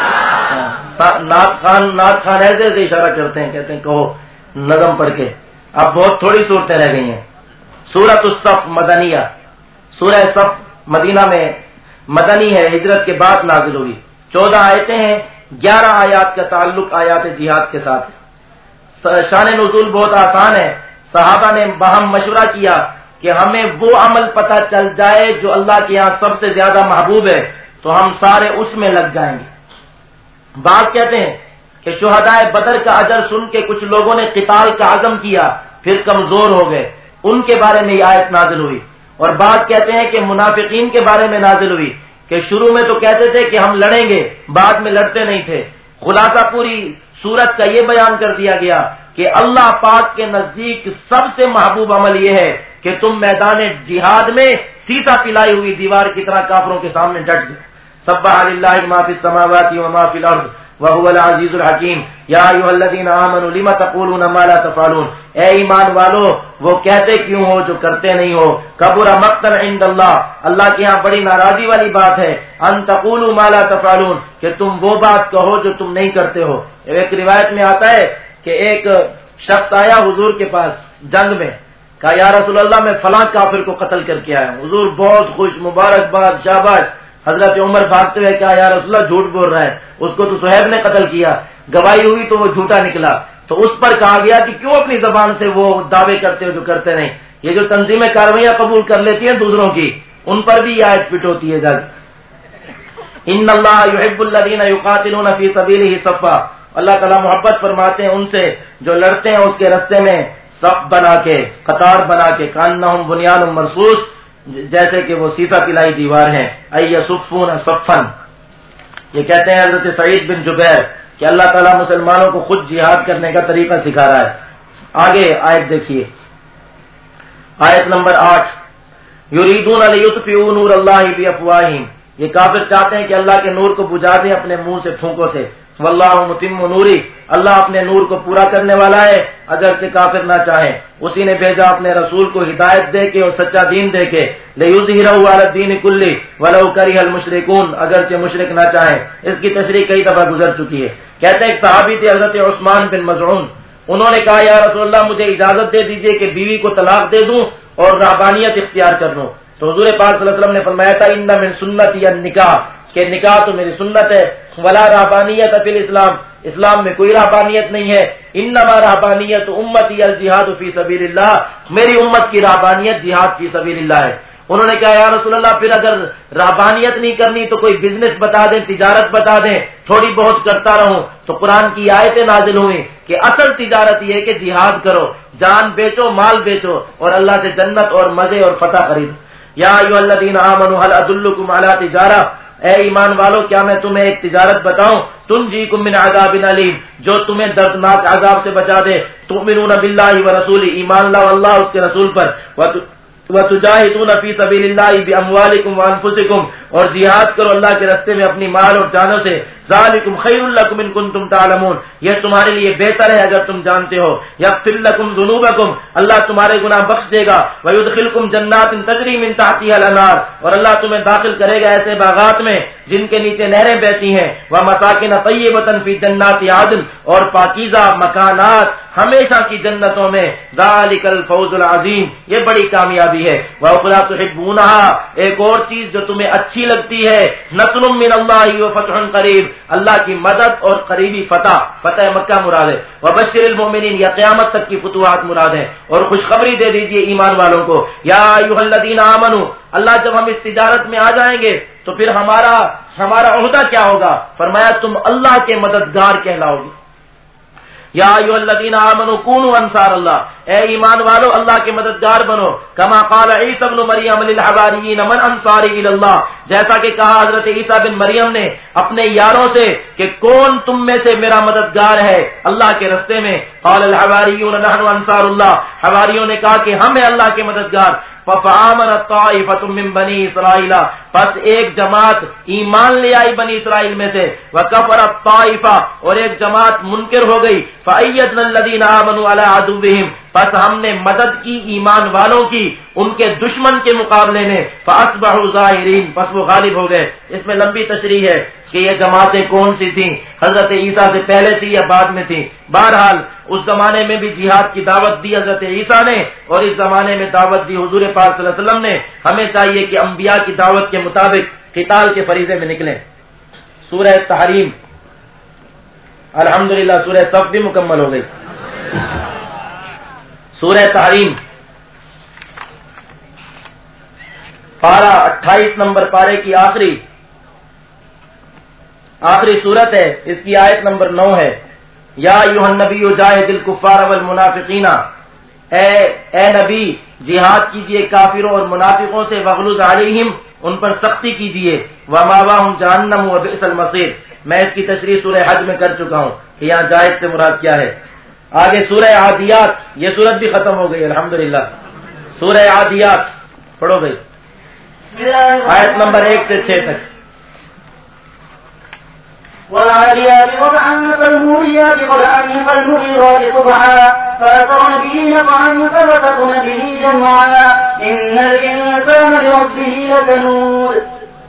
نعت خان نعت خان ایسے ایسے اشارہ کرتے ہیں، کہتے ہیں کہو نظم پڑھ کے اب بہت تھوڑی صورتیں رہ گئی ہیں. سورۃ الصف مدنیہ، سورہ صف مدینہ میں مدنی ہے، ہجرت کے بعد نازل ہوئی. چودہ آیتیں ہیں، گیارہ آیات کا تعلق آیات جہاد کے ساتھ. شان نزول بہت آسان ہے. صحابہ نے باہم مشورہ کیا کہ ہمیں وہ عمل پتہ چل جائے جو اللہ کے یہاں سب سے زیادہ محبوب ہے تو ہم سارے اس میں لگ جائیں گے. بعض کہتے ہیں کہ شہدائے بدر کا اجر سن کے کچھ لوگوں نے قتال کا عزم کیا پھر کمزور ہو گئے، ان کے بارے میں یہ آیت نازل ہوئی. اور بعض کہتے ہیں کہ منافقین کے بارے میں نازل ہوئی کہ شروع میں تو کہتے تھے کہ ہم لڑیں گے، بعد میں لڑتے نہیں تھے. خلاصہ پوری سورت کا یہ بیان کر دیا گیا کہ اللہ پاک کے نزدیک سب سے محبوب عمل یہ ہے کہ تم میدان جہاد میں سیسا پلائی ہوئی دیوار کی طرح کافروں کے سامنے ڈٹ جائے. سبح للہ ما فی السماوات و ما فی الارض وهو العزیز الحکیم. یا ایھا الذین آمنوا لم تقولون ما لا تفعلون. اے ایمان والو وہ کہتے کیوں ہو جو کرتے نہیں ہو. کبر مقتا عند اللہ، اللہ کے ہاں بڑی ناراضی والی بات ہے. ان تقولوا ما لا تفعلون، کہ تم وہ بات کہو جو تم نہیں کرتے ہو. ایک روایت میں آتا ہے کہ ایک شخص آیا حضور کے پاس جنگ میں، کہا یا رسول اللہ میں فلاں کافر کو قتل کر کے آیا ہوں. حضور بہت خوش، مبارکباد، شاباش. حضرت عمر بھاگتے ہوئے کہا یا رسول اللہ جھوٹ بول رہا ہے، اس کو تو صہیب نے قتل کیا. گواہی ہوئی تو وہ جھوٹا نکلا. تو اس پر کہا گیا کہ کیوں اپنی زبان سے وہ دعوے کرتے ہو جو کرتے نہیں. یہ جو تنظیمیں کاروائیاں قبول کر لیتی ہیں دوسروں کی، ان پر بھی یہ آیت فٹ ہوتی ہے. جب ان اللہ یحب الذین یقاتلون فی سبیلہ صفا، اللہ تعالیٰ محبت فرماتے ہیں ان سے جو لڑتے ہیں اس کے راستے میں صف بنا کے، قطار بنا کے. کانہم بنیان مرصوص، جیسے کہ وہ سیسا پلائی دیوار ہیں. ایصفون صفا، یہ کہتے ہیں حضرت سعید بن جبیر کہ اللہ تعالیٰ مسلمانوں کو خود جہاد کرنے کا طریقہ سکھا رہا ہے. آگے آیت دیکھیے، آیت نمبر آٹھ. یریدون لیطفئوا نور اللہ بافواہہم، یہ کافر چاہتے ہیں کہ اللہ کے نور کو بجھا دیں اپنے منہ سے، پھونکوں سے. واللہ متم نوری، اللہ اپنے نور کو پورا کرنے والا ہے اگرچہ کافر نہ چاہیں. اسی نے بھیجا اپنے رسول کو ہدایت دے کے اور سچا دین دے کے. لیظہرہ علی الدین کلہ ولو کرہ المشرکون، اگرچہ مشرک نہ چاہیں. اس کی تشریح کئی دفعہ گزر چکی ہے. کہتے ہیں ایک صحابی تھے حضرت عثمان بن مظعون، انہوں نے کہا یا رسول اللہ مجھے اجازت دے دیجئے کہ بیوی کو طلاق دے دوں اور رہبانیت اختیار کر لوں. تو حضور پاک صلی اللہ علیہ وسلم نے فرمایا تھا ان من سنتی النکاح، کہ نکاح تو میری سنت ہے. ولا رہبانیت فی الاسلام، اسلام میں کوئی رہبانیت نہیں ہے. انما رہبانیت امتی الجہاد فی سبیل اللہ، میری امت کی رہبانیت جہاد فی سبیل اللہ ہے. انہوں نے کہا یا رسول اللہ پھر اگر رہبانیت نہیں کرنی تو کوئی بزنس بتا دیں، تجارت بتا دیں، تھوڑی بہت کرتا رہوں. تو قرآن کی آیتیں نازل ہوئیں کہ اصل تجارت یہ ہے کہ جہاد کرو، جان بیچو، مال بیچو اور اللہ سے جنت اور مزے اور فتح خریدو. یا ایھا الذین آمنوا هل ادلکم علی تجارہ، اے ایمان والو کیا میں تمہیں ایک تجارت بتاؤں تنجیکم من عذاب علیم، جو تمہیں دردناک عذاب سے بچا دے. تؤمنون باللہ ورسولہ، ایمان لاؤ اللہ اس کے رسول پر. وتجاہدون فی سبیل اللہ باموالکم وانفسکم، اور جہاد کرو اللہ کے راستے میں اپنی مال اور جانوں سے. ذالکم خیر لکم ان کنتم تعلمون، یہ تمہارے لیے بہتر ہے اگر تم جانتے ہو. یغفر لکم ذنوبکم، اللہ تمہارے گناہ بخش دے گا. ویدخلکم جنات تجری من تحتها الانہار، اور اللہ تمہیں داخل کرے گا ایسے باغات میں جن کے نیچے نہریں بہتی ہیں. ومساکن طیبۃ فی جنات عدن، اور پاکیزہ مکانات ہمیشہ کی جنتوں میں. ذالک الفوز العظیم، یہ بڑی کامیابی ہے. وَأُخْرَىٰ تُحِبُّونَهَا، ایک اور چیز جو تمہیں اچھی لگتی ہے. نصر من اللہ وفتح قریب، اللہ کی مدد اور قریبی فتح، فتح مکہ مراد ہے. وبشر المؤمنین، یا قیامت تک کی فتوحات مراد ہے. اور خوشخبری دے دیجئے ایمان والوں کو. یا ایھا الذین آمنوا، اللہ جب ہم اس تجارت میں آ جائیں گے تو پھر ہمارا ہمارا عہدہ کیا ہوگا؟ فرمایا تم اللہ کے مددگار کہلاؤ گے. یا ایھا الذین آمنوا کونوا انصار اللہ، اے ایمان والو اللہ کے مددگار بنو. کما قال عیسی ابن مریم للحواریین من انصاری الی اللہ، جیسا کہ کہا حضرت عیسیٰ بن مریم نے اپنے یاروں سے کہ کون تم میں سے میرا مددگار ہے اللہ کے راستے میں. قال الحواریون نحن انصار اللہ، حواریوں نے کہا کہ ہم ہیں اللہ کے مددگار. فآمنت طائفۃ من بنی اسرائیل، پس ایک جماعت ایمان لے آئی بنی اسرائیل میں سے. وکفرت طائفہ، اور ایک جماعت منکر ہو گئی. فأیدنا الذین آمنوا علی عدوہم، پس ہم نے مدد کی ایمان والوں کی ان کے دشمن کے مقابلے میں، فاصبحوا ظاہرین، پس وہ غالب ہو گئے۔ اس میں لمبی تشریح ہے کہ یہ جماعتیں کون سی تھیں، حضرت عیسیٰ سے پہلے تھی یا بعد میں تھی۔ بہرحال اس زمانے میں بھی جہاد کی دعوت دی حضرت عیسیٰ نے، اور اس زمانے میں دعوت دی حضور پاک صلی اللہ علیہ وسلم نے۔ ہمیں چاہیے کہ انبیاء کی دعوت کے مطابق قتال کے فریضے میں نکلیں۔ سورہ تحریم، الحمدللہ سورہ صف بھی مکمل ہو گئی۔ سورہ تحریم پارہ اٹھائیس نمبر پارے کی آخری آخری صورت ہے، اس کی آیت نمبر نو ہے۔ یا ایھا النبی جاہد الکفار والمنافقین، اے اے نبی جہاد کیجئے کافروں اور منافقوں سے، وغلظ علیہم، ان پر سختی کیجئے، ومأواہم جہنم وبئس المصیر۔ میں اس کی تشریح سورہ حج میں کر چکا ہوں کہ یہاں جاہد سے مراد کیا ہے۔ آگے سورہ عادیات، یہ سورت بھی ختم ہو گئی الحمدللہ۔ سورہ عادیات پڑھو بھائی، آیت نمبر ایک سے چھ تک۔ والعاديات ضبحا فالموريات قدحا فالمغيرات صبحا فأثرن به نقعا فوسطن به جمعا إن الإنسان لربه لكنود۔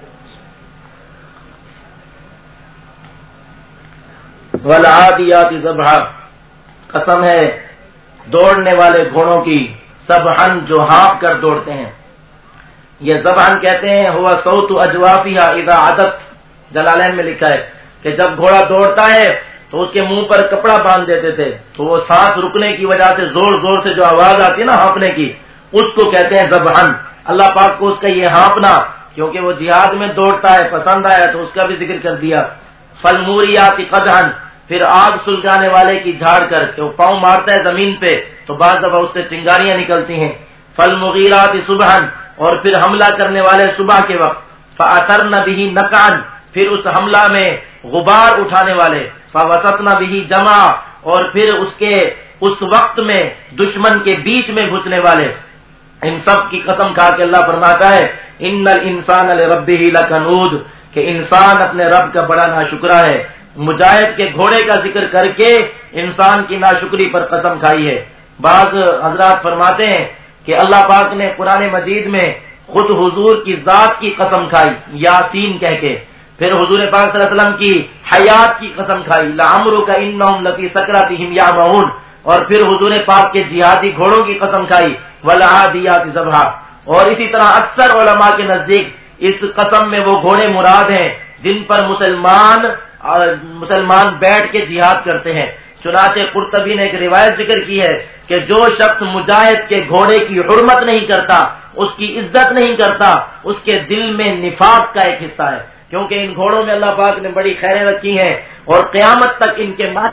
والعادیات ضبحا، قسم ہے دوڑنے والے گھوڑوں کی، سبحن جو ہانپ کر دوڑتے ہیں۔ یہ زبحن کہتے ہیں، ہوا صوت اجوافیہ اذا عدت، جلالین میں لکھا ہے کہ جب گھوڑا دوڑتا ہے تو اس کے منہ پر کپڑا باندھ دیتے تھے، تو وہ سانس رکنے کی وجہ سے زور زور سے جو آواز آتی ہے نا ہانپنے کی، اس کو کہتے ہیں زبحن۔ اللہ پاک کو اس کا یہ ہانپنا، کیونکہ وہ جہاد میں دوڑتا ہے، پسند آیا تو اس کا بھی ذکر کر دیا۔ فالموریات قدحا، پھر آگ سلگانے والے کی جھاڑ کر کے وہ پاؤں مارتا ہے زمین پہ تو بعض دفعہ اس سے چنگاریاں نکلتی ہیں۔ فالمغیرات صبحا، اور پھر حملہ کرنے والے صبح کے وقت، فأثرن به نقعا، پھر اس حملہ میں غبار اٹھانے والے، فوسطن به جمعا، اور پھر اس کے اس وقت میں دشمن کے بیچ میں گھسنے والے۔ ان سب کی قسم کھا کے اللہ فرماتا ہے ان الانسان لربہ لکنود، کہ انسان اپنے رب کا بڑا ناشکرا ہے۔ مجاہد کے گھوڑے کا ذکر کر کے انسان کی ناشکری پر قسم کھائی ہے۔ بعض حضرات فرماتے ہیں کہ اللہ پاک نے قرآن مجید میں خود حضور کی ذات کی قسم کھائی یاسین کہہ کے، پھر حضور پاک صلی اللہ علیہ وسلم کی حیات کی قسم کھائی لعمرک انہم لفی سکرتہم یعمہون، اور پھر حضور پاک کے جہادی گھوڑوں کی قسم کھائی والعادیات ضبحا۔ اور اسی طرح اکثر علماء کے نزدیک اس قسم میں وہ گھوڑے مراد ہیں جن پر مسلمان مسلمان بیٹھ کے جہاد کرتے ہیں۔ چنانچہ قرطبی نے ایک روایت ذکر کی ہے کہ جو شخص مجاہد کے گھوڑے کی حرمت نہیں کرتا، اس کی عزت نہیں کرتا، اس کے دل میں نفاق کا ایک حصہ ہے، کیونکہ ان گھوڑوں میں اللہ پاک نے بڑی خیریں رکھی ہیں اور قیامت تک ان کے ماتھ۔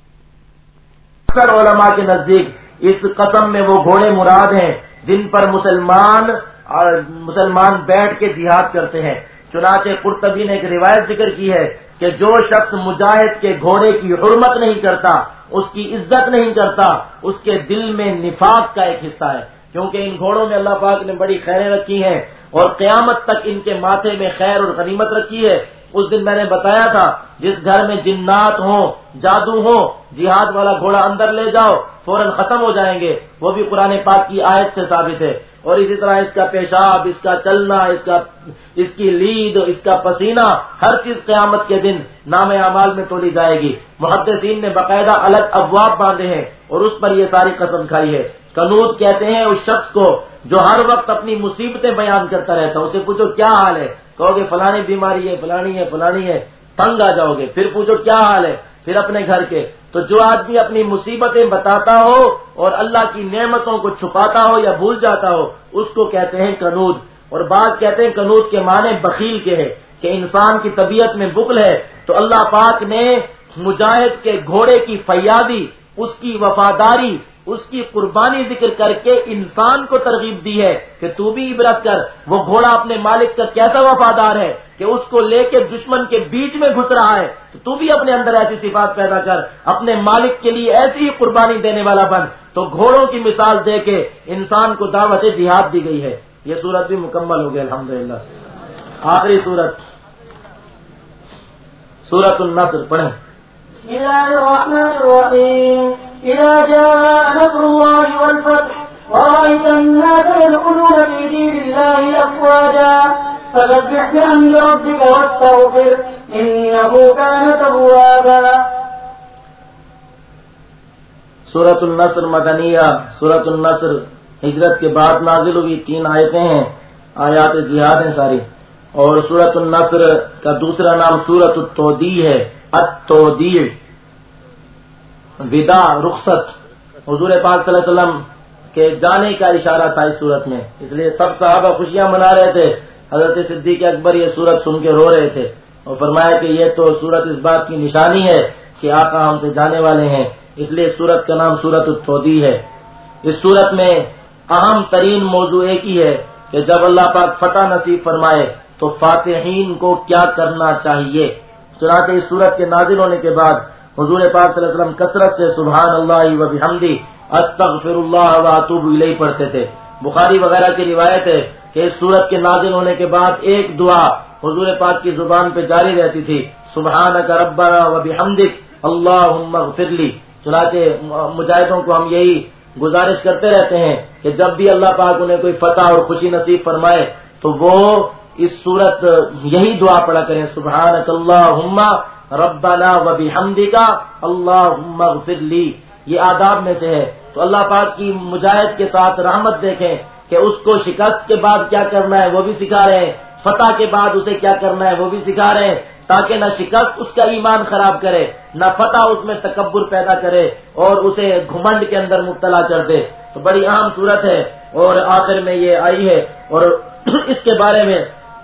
اکثر علماء کے نزدیک اس قسم میں وہ گھوڑے مراد ہیں جن پر مسلمان مسلمان بیٹھ کے جہاد کرتے ہیں۔ چنانچہ قرطبی نے ایک روایت ذکر کی ہے کہ جو شخص مجاہد کے گھوڑے کی حرمت نہیں کرتا، اس کی عزت نہیں کرتا، اس کے دل میں نفاق کا ایک حصہ ہے، کیونکہ ان گھوڑوں میں اللہ پاک نے بڑی خیریں رکھی ہیں اور قیامت تک ان کے ماتھے میں خیر اور غنیمت رکھی ہے۔ اس دن میں نے بتایا تھا جس گھر میں جنات ہوں، جادو ہو، جہاد والا گھوڑا اندر لے جاؤ فوراً ختم ہو جائیں گے، وہ بھی قرآن پاک کی آیت سے ثابت ہے۔ اور اسی طرح اس کا پیشاب، اس کا چلنا، اس کا اس کی لید، اس کا پسینہ، ہر چیز قیامت کے دن نام اعمال میں تولی جائے گی۔ محدثین نے باقاعدہ الگ ابواب باندھے ہیں اور اس پر یہ ساری قسم کھائی ہے۔ قنوت کہتے ہیں اس شخص کو جو ہر وقت اپنی مصیبتیں بیان کرتا رہتا ہے، اسے پوچھو کیا حال ہے، کہو گے فلانی بیماری ہے، فلانی ہے، فلانی ہے، تنگ آ جاؤ گے۔ پھر پوچھو کیا حال ہے، پھر اپنے گھر کے۔ تو جو آدمی اپنی مصیبتیں بتاتا ہو اور اللہ کی نعمتوں کو چھپاتا ہو یا بھول جاتا ہو، اس کو کہتے ہیں قنوت۔ اور بعض کہتے ہیں قنوت کے معنی بخیل کے ہے کہ انسان کی طبیعت میں بخل ہے، تو اللہ پاک نے مجاہد کے گھوڑے کی فیاضی، اس کی وفاداری، اس کی قربانی ذکر کر کے انسان کو ترغیب دی ہے کہ تو بھی عبرت کر، وہ گھوڑا اپنے مالک کا کیسا وفادار ہے کہ اس کو لے کے دشمن کے بیچ میں گھس رہا ہے، تو تو بھی اپنے اندر ایسی صفات پیدا کر، اپنے مالک کے لیے ایسی ہی قربانی دینے والا بن۔ تو گھوڑوں کی مثال دے کے انسان کو دعوت جہاد دی گئی ہے۔ یہ سورت بھی مکمل ہو گئی الحمدللہ۔ آخری سورت سورت النصر پڑھیں۔ بسم اللہ الرحمن الرحیم۔ إذا جاء نصر الله والفتح ورأيت الناس يدخلون في دين الله أفواجا فسبح بحمد ربك واستغفر إنه كان توابا. سورۃ النصر مدنیہ. سورۃ النصر ہجرت کے بعد نازل ہوئی تین آیتیں ہیں، آیات جہاد ہیں ساری. اور سورۃ النصر کا دوسرا نام سورۃ التودیع ہے. التودیع ودا، رخصت. حضور پاک صلی اللہ علیہ وسلم کے جانے کا اشارہ تھا اس صورت میں، اس لیے سب صحابہ خوشیاں منا رہے تھے. حضرت صدیق اکبر یہ صورت سن کے رو رہے تھے اور فرمایا کہ یہ تو صورت اس بات کی نشانی ہے کہ آقا ہم سے جانے والے ہیں، اس لیے سورت کا نام سورۃ التودیع ہے. اس سورت میں اہم ترین موضوع ایک ہی ہے کہ جب اللہ پاک فتح نصیب فرمائے تو فاتحین کو کیا کرنا چاہیے. چنانچہ اس سورت کے نازل ہونے کے بعد حضور پاک صلی اللہ علیہ وسلم کثرت سے سبحان اللہ و بحمدہ استغفر اللہ و اتوب الیہ پڑھتے تھے. بخاری وغیرہ کی روایت ہے کہ اس سورت کے نازل ہونے کے بعد ایک دعا حضور پاک کی زبان پہ جاری رہتی تھی، سبحانک ربنا و بحمدک اللہم اغفر لی. چنانچہ مجاہدوں کو ہم یہی گزارش کرتے رہتے ہیں کہ جب بھی اللہ پاک انہیں کوئی فتح اور خوشی نصیب فرمائے تو وہ اس صورت یہی دعا پڑھا کریں، سبحانک اللہم ربنا و بحمدک اللہم اغفر لی. یہ آداب میں سے ہے. تو اللہ پاک کی مجاہد کے ساتھ رحمت دیکھیں کہ اس کو شکست کے بعد کیا کرنا ہے وہ بھی سکھا رہے ہیں، فتح کے بعد اسے کیا کرنا ہے وہ بھی سکھا رہے ہیں، تاکہ نہ شکست اس کا ایمان خراب کرے، نہ فتح اس میں تکبر پیدا کرے اور اسے گھمنڈ کے اندر مبتلا کر دے. تو بڑی اہم صورت ہے اور آخر میں یہ آئی ہے. اور اس کے بارے میں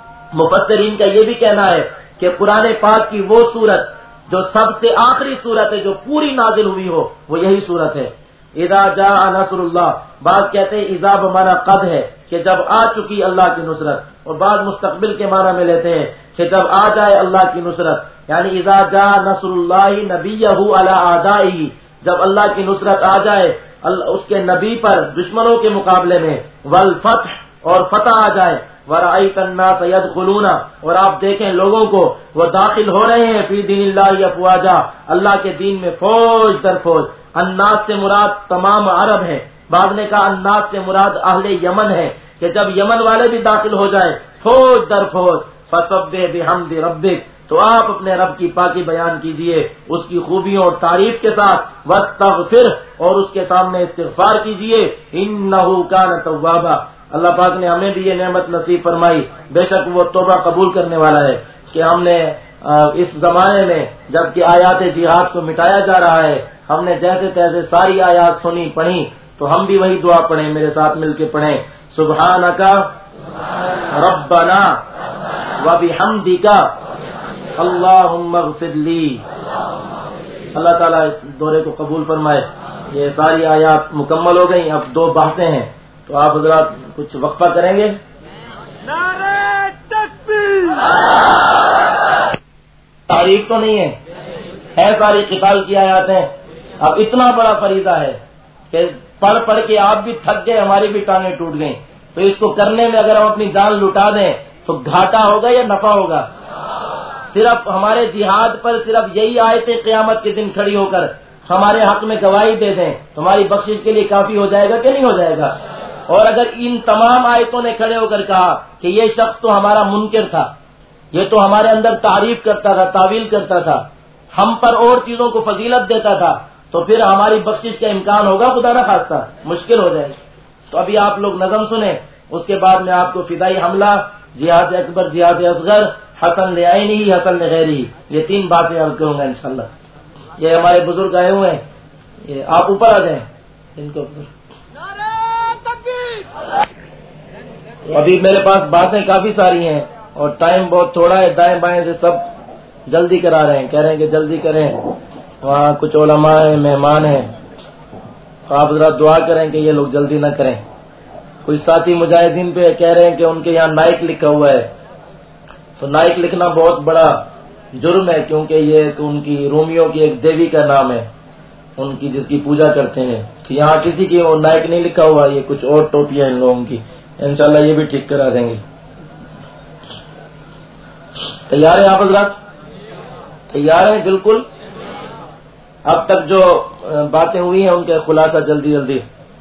مفسرین کا یہ بھی کہنا ہے کہ قرآن پاک کی وہ صورت جو سب سے آخری صورت ہے جو پوری نازل ہوئی ہو وہ یہی صورت ہے. اذا جاء نصر اللہ، بعض کہتے ہیں اذا بمعنی قد ہے کہ جب آ چکی اللہ کی نصرت، اور بعض مستقبل کے معنی میں لیتے ہیں کہ جب آ جائے اللہ کی نصرت، یعنی اذا جاء نصر اللہ نبیہ علی اعدائہ، جب اللہ کی نصرت آ جائے اس کے نبی پر دشمنوں کے مقابلے میں، والفتح اور فتح آ جائے، ورأیت الناس یدخلون اور آپ دیکھیں لوگوں کو وہ داخل ہو رہے ہیں فی دین اللہ افواجا، اللہ کے دین میں فوج در فوج. الناس سے مراد تمام عرب ہیں، بعض نے کہا الناس سے مراد اہل یمن ہے کہ جب یمن والے بھی داخل ہو جائیں فوج در فوج. فسبح بحمد ربک، تو آپ اپنے رب کی پاکی بیان کیجئے اس کی خوبیوں اور تعریف کے ساتھ، واستغفر اور اس کے سامنے استغفار کیجئے، انہ کان توابا. اللہ پاک نے ہمیں بھی یہ نعمت نصیب فرمائی، بے شک وہ توبہ قبول کرنے والا ہے کہ ہم نے اس زمانے میں جب کہ آیات جہاد کو مٹایا جا رہا ہے، ہم نے جیسے تیسے ساری آیات سنی پڑھی، تو ہم بھی وہی دعا پڑھیں، میرے ساتھ مل کے پڑھیں، سبحانک ربنا و بحمدک اللہم اغفر لی. اللہ تعالیٰ اس دورے کو قبول فرمائے. یہ ساری آیات مکمل ہو گئی، اب دو بحثیں ہیں تو آپ حضرات کچھ وقفہ کریں گے. نعرہ تکبیر. تعریف تو نہیں ہے، ہے ساری قتال کی آیات ہیں. اب اتنا بڑا فریضہ ہے کہ پڑھ پڑھ کے آپ بھی تھک گئے، ہماری بھی ٹانگیں ٹوٹ گئیں، تو اس کو کرنے میں اگر ہم اپنی جان لٹا دیں تو گھاٹا ہوگا یا نفع ہوگا؟ صرف ہمارے جہاد پر صرف یہی آیتیں قیامت کے دن کھڑی ہو کر ہمارے حق میں گواہی دے دیں تمہاری بخشش کے لیے کافی ہو جائے گا کہ نہیں ہو جائے گا؟ اور اگر ان تمام آیتوں نے کھڑے ہو کر کہا کہ یہ شخص تو ہمارا منکر تھا، یہ تو ہمارے اندر تعریف کرتا تھا، تعویل کرتا تھا، ہم پر اور چیزوں کو فضیلت دیتا تھا، تو پھر ہماری بخشش کا امکان ہوگا؟ خدا نہ خواستہ مشکل ہو جائے گی. تو ابھی آپ لوگ نظم سنیں، اس کے بعد میں آپ کو فدائی حملہ، جہاد اکبر، جہاد اصغر، حسن لعینی، حسن لغیری، یہ تین باتیں عرض کروں گا انشاءاللہ. یہ ہمارے بزرگ آئے ہوئے ہیں، یہ آپ اوپر آ جائیں ان کو. ابھی میرے پاس باتیں کافی ساری ہیں اور ٹائم بہت تھوڑا ہے، دائیں بائیں سے سب جلدی کرا رہے ہیں، کہہ رہے ہیں کہ جلدی کریں. وہاں کچھ علماء ہیں، مہمان ہیں، آپ ذرا دعا کریں کہ یہ لوگ جلدی نہ کریں. کچھ ساتھی مجاہدین پہ کہہ رہے ہیں کہ ان کے یہاں نائک لکھا ہوا ہے، تو نائک لکھنا بہت بڑا جرم ہے، کیونکہ یہ ان کی رومیوں کی ایک دیوی کا نام ہے، ان کی جس کی پوجا کرتے ہیں. تو یہاں کسی کی وہ نائک نہیں لکھا ہوا، یہ کچھ اور ٹوپیاں ان لوگوں کی، انشاءاللہ یہ بھی ٹھیک کرا دیں گے. تیار ہیں آپ حضرات؟ تیار ہیں بالکل؟ اب تک جو باتیں ہوئی ہیں ان کے خلاصہ جلدی جلدی.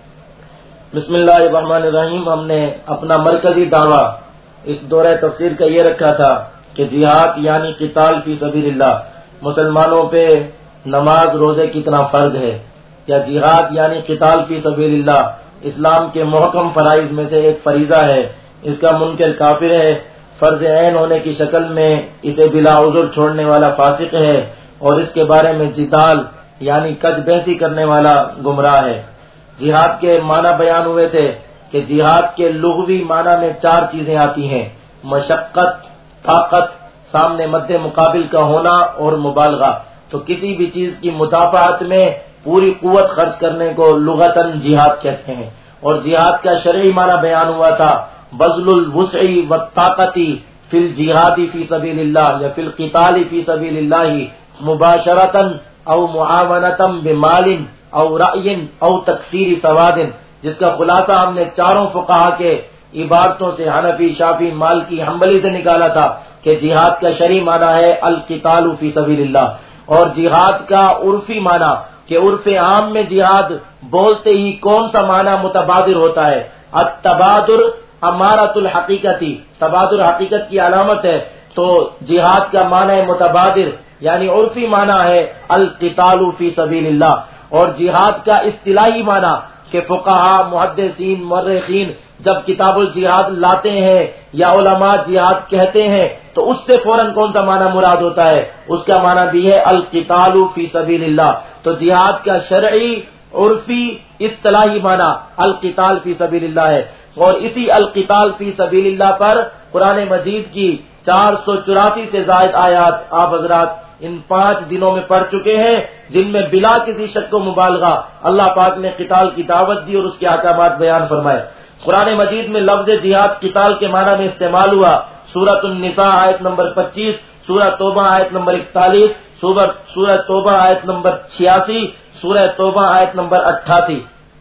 بسم اللہ الرحمن الرحیم. ہم نے اپنا مرکزی دعویٰ اس دورہ تفسیر کا یہ رکھا تھا کہ جہاد یعنی قتال فی سبیل اللہ مسلمانوں پہ نماز روزے کی طرح فرض ہے، یا جہاد یعنی قتال فی سبیل اللہ اسلام کے محکم فرائض میں سے ایک فریضہ ہے، اس کا منکر کافر ہے، فرض عین ہونے کی شکل میں اسے بلا عذر چھوڑنے والا فاسق ہے، اور اس کے بارے میں جدال یعنی کج بحثی کرنے والا گمراہ ہے. جہاد کے معنی بیان ہوئے تھے کہ جہاد کے لغوی معنی میں چار چیزیں آتی ہیں: مشقت، طاقت، سامنے مد مقابل کا ہونا اور مبالغہ. تو کسی بھی چیز کی مدافعت میں پوری قوت خرچ کرنے کو لغتاً جہاد کہتے ہیں. اور جہاد کا شرعی معنی بیان ہوا تھا: بذل الوسع والطاقت فی الجہاد فی سبیل اللہ یا فی القتال فی سبیل اللہ مباشرتاً او معاونتاً بمال او رأی او تکثیر سواد، جس کا خلاصہ ہم نے چاروں فقہا کے عبارتوں سے حنفی، شافعی، مالکی، حنبلی سے نکالا تھا کہ جہاد کا شرعی معنی ہے القتال فی سبیل اللہ، اور جہاد کا عرفی معنی کہ عرف عام میں جہاد بولتے ہی کون سا معنی متبادر ہوتا ہے؟ التبادر امارۃ الحقیقتی، تبادر حقیقت کی علامت ہے. تو جہاد کا معنی متبادر یعنی عرفی معنی ہے القتال فی سبیل اللہ. اور جہاد کا اصطلاحی معنی کہ فقہا، محدثین، مورخین جب کتاب الجہاد لاتے ہیں یا علماء جہاد کہتے ہیں تو اس سے فوراً کون سا معنی مراد ہوتا ہے؟ اس کا معنی بھی ہے القتال فی سبیل اللہ. تو جہاد کا شرعی، عرفی، اصطلاحی معنی القتال فی سبیل اللہ ہے. اور اسی القتال فی سبیل اللہ پر قرآن مجید کی چار سو چوراسی سے زائد آیات آپ حضرات ان پانچ دنوں میں پڑھ چکے ہیں، جن میں بلا کسی شک و مبالغہ اللہ پاک نے قتال کی دعوت دی اور اس کے احکامات بیان فرمائے. قرآن مجید میں لفظ جہاد قتال کے معنی میں استعمال ہوا. سورۃ النساء آیت نمبر پچیس، سورہ توبہ آیت نمبر اکتالیس، سورہ توبہ آیت نمبر چھیاسی، سورہ توبہ آیت نمبر اٹھاسی،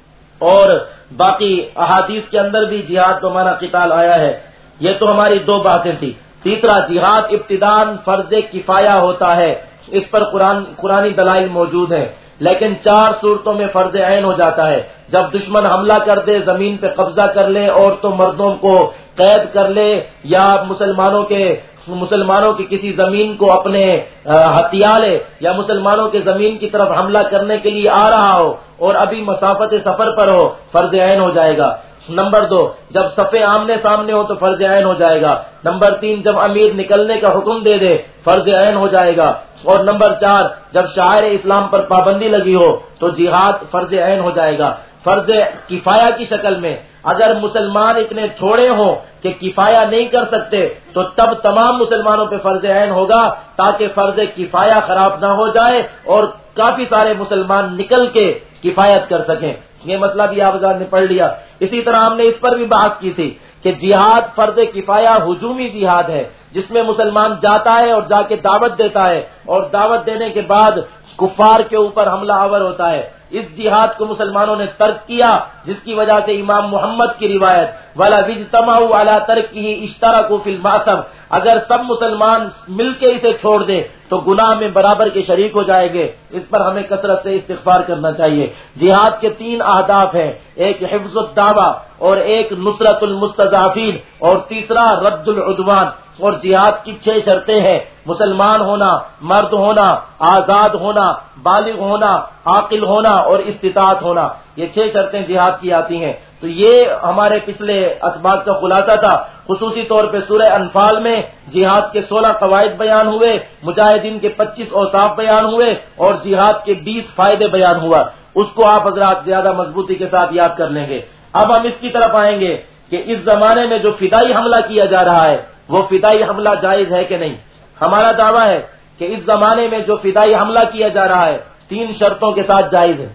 اور باقی احادیث کے اندر بھی جہاد کا معنی قتال آیا ہے. یہ تو ہماری دو باتیں تھی. تیسرا، جہاد ابتداً فرض کفایہ ہوتا ہے، اس پر قرآن قرآنی دلائل موجود ہیں، لیکن چار صورتوں میں فرض عین ہو جاتا ہے: جب دشمن حملہ کر دے، زمین پہ قبضہ کر لے، عورتوں مردوں کو قید کر لے، یا مسلمانوں کے مسلمانوں کی کسی زمین کو اپنے ہتھیا لے، یا مسلمانوں کے زمین کی طرف حملہ کرنے کے لیے آ رہا ہو اور ابھی مسافت سفر پر ہو، فرض عین ہو جائے گا. نمبر دو، جب صفیں آمنے سامنے ہو تو فرض عین ہو جائے گا. نمبر تین، جب امیر نکلنے کا حکم دے دے فرض عین ہو جائے گا. اور نمبر چار، جب شاعر اسلام پر پابندی لگی ہو تو جہاد فرض عین ہو جائے گا. فرض کفایہ کی شکل میں اگر مسلمان اتنے تھوڑے ہوں کہ کفایہ نہیں کر سکتے تو تب تمام مسلمانوں پہ فرض عین ہوگا، تاکہ فرض کفایہ خراب نہ ہو جائے اور کافی سارے مسلمان نکل کے کفایت کر سکیں. یہ مسئلہ بھی آپ نے پڑھ لیا. اسی طرح ہم نے اس پر بھی بحث کی تھی کہ جہاد فرض کفایہ ہجومی جہاد ہے، جس میں مسلمان جاتا ہے اور جا کے دعوت دیتا ہے، اور دعوت دینے کے بعد کفار کے اوپر حملہ آور ہوتا ہے. اس جہاد کو مسلمانوں نے ترک کیا، جس کی وجہ سے امام محمد کی روایت والا وجتمعوا علی ترکہ اشترکوا فی المعصم، اگر سب مسلمان مل کے اسے چھوڑ دیں تو گناہ میں برابر کے شریک ہو جائیں گے. اس پر ہمیں کثرت سے استغفار کرنا چاہیے. جہاد کے تین اہداف ہیں: ایک حفظ الدعوہ، اور ایک نصرت المستضعفین، اور تیسرا رد العدوان. اور جہاد کی چھ شرطیں ہیں: مسلمان ہونا، مرد ہونا، آزاد ہونا، بالغ ہونا، عاقل ہونا اور استطاعت ہونا. یہ چھ شرطیں جہاد کی آتی ہیں. تو یہ ہمارے پچھلے اسباق کا خلاصہ تھا. خصوصی طور پہ سورہ انفال میں جہاد کے سولہ قواعد بیان ہوئے، مجاہدین کے پچیس اوصاف بیان ہوئے، اور جہاد کے بیس فائدے بیان ہوا. اس کو آپ حضرات زیادہ مضبوطی کے ساتھ یاد کر لیں گے. اب ہم اس کی طرف آئیں گے کہ اس زمانے میں جو فدائی حملہ کیا جا رہا ہے وہ فدائی حملہ جائز ہے کہ نہیں. ہمارا دعویٰ ہے کہ اس زمانے میں جو فدائی حملہ کیا جا رہا ہے تین شرطوں کے ساتھ جائز ہے،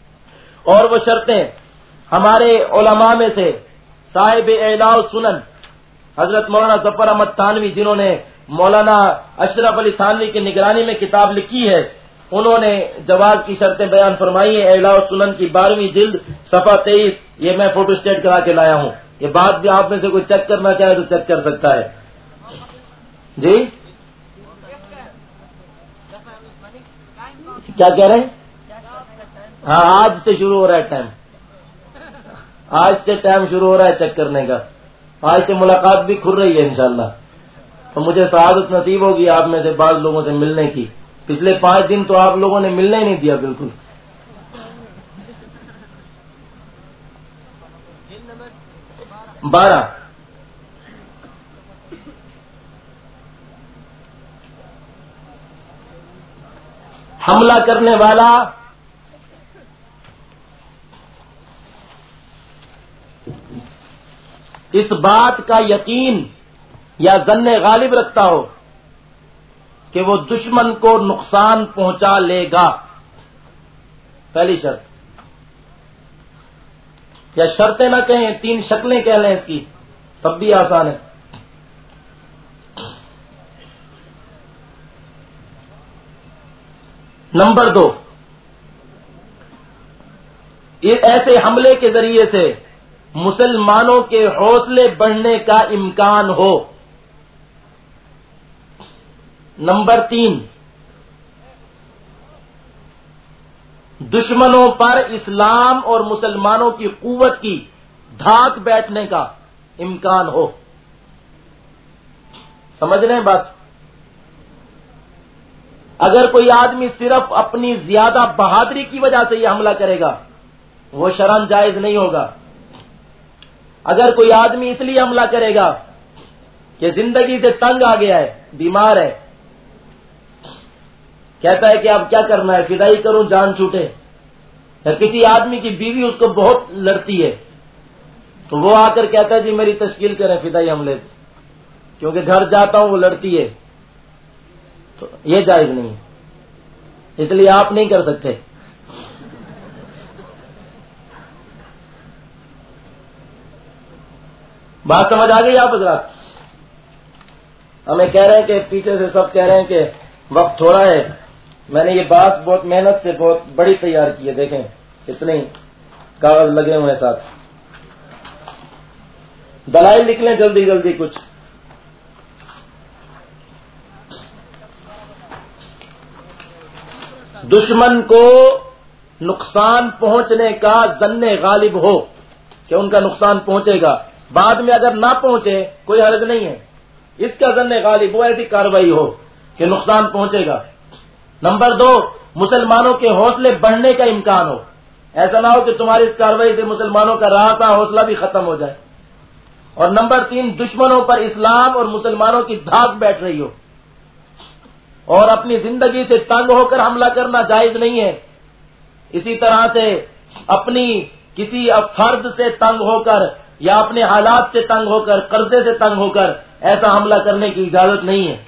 اور وہ شرطیں ہمارے علماء میں سے صاحب اعلاء السنن حضرت مولانا ظفر احمد تھانوی، جنہوں نے مولانا اشرف علی تھانوی کی نگرانی میں کتاب لکھی ہے، انہوں نے جواز کی شرطیں بیان فرمائی ہیں. اعلاء السنن کی بارہویں جلد صفحہ تیئیس، یہ میں فوٹو اسٹیٹ کرا کے لایا ہوں. یہ بات بھی آپ میں سے کوئی چیک کرنا چاہے تو چیک کر سکتا ہے. جی کیا کہہ رہے ہیں؟ ہاں آج سے شروع ہو رہا ہے ٹائم، آج سے ٹائم شروع ہو رہا ہے چیک کرنے کا، آج سے ملاقات بھی کھل رہی ہے انشاءاللہ۔ تو مجھے سعادت نصیب ہوگی آپ میں سے بعض لوگوں سے ملنے کی۔ پچھلے پانچ دن تو آپ لوگوں نے ملنے ہی نہیں دیا بالکل۔ بارہ حملہ کرنے والا اس بات کا یقین یا ظن غالب رکھتا ہو کہ وہ دشمن کو نقصان پہنچا لے گا، پہلی شرط، یا شرطیں نہ کہیں، تین شکلیں کہہ لیں اس کی تب بھی آسان ہے۔ نمبر دو، ایسے حملے کے ذریعے سے مسلمانوں کے حوصلے بڑھنے کا امکان ہو۔ نمبر تین، دشمنوں پر اسلام اور مسلمانوں کی قوت کی دھاک بیٹھنے کا امکان ہو۔ سمجھ رہے ہیں بات؟ اگر کوئی آدمی صرف اپنی زیادہ بہادری کی وجہ سے یہ حملہ کرے گا وہ شرعاً جائز نہیں ہوگا۔ اگر کوئی آدمی اس لیے حملہ کرے گا کہ زندگی سے تنگ آ گیا ہے، بیمار ہے، کہتا ہے کہ اب کیا کرنا ہے، فدائی کروں جان چھوٹے، یا کسی آدمی کی بیوی اس کو بہت لڑتی ہے تو وہ آ کر کہتا ہے جی میری تشکیل کریں فدائی حملے، کیونکہ گھر جاتا ہوں وہ لڑتی ہے، تو یہ جائز نہیں ہے، اس لیے آپ نہیں کر سکتے۔ بات سمجھ آ گئی آپ حضرات؟ ہمیں کہہ رہے ہیں کہ پیچھے سے سب کہہ رہے ہیں کہ وقت تھوڑا ہے، میں نے یہ بات بہت محنت سے بہت بڑی تیار کی ہے، دیکھیں اتنے کاغذ لگے ہوئے ہیں ساتھ، دلائل لکھ لیں جلدی جلدی کچھ۔ دشمن کو نقصان پہنچنے کا ظن غالب ہو کہ ان کا نقصان پہنچے گا، بعد میں اگر نہ پہنچے کوئی حرج نہیں ہے، اس کا ظن غالب ہو، ایسی کارروائی ہو کہ نقصان پہنچے گا۔ نمبر دو، مسلمانوں کے حوصلے بڑھنے کا امکان ہو، ایسا نہ ہو کہ تمہاری اس کارروائی سے مسلمانوں کا راستہ حوصلہ بھی ختم ہو جائے۔ اور نمبر تین، دشمنوں پر اسلام اور مسلمانوں کی دھاک بیٹھ رہی ہو، اور اپنی زندگی سے تنگ ہو کر حملہ کرنا جائز نہیں ہے۔ اسی طرح سے اپنی کسی فرد سے تنگ ہو کر یا اپنے حالات سے تنگ ہو کر، قرضے سے تنگ ہو کر ایسا حملہ کرنے کی اجازت نہیں ہے۔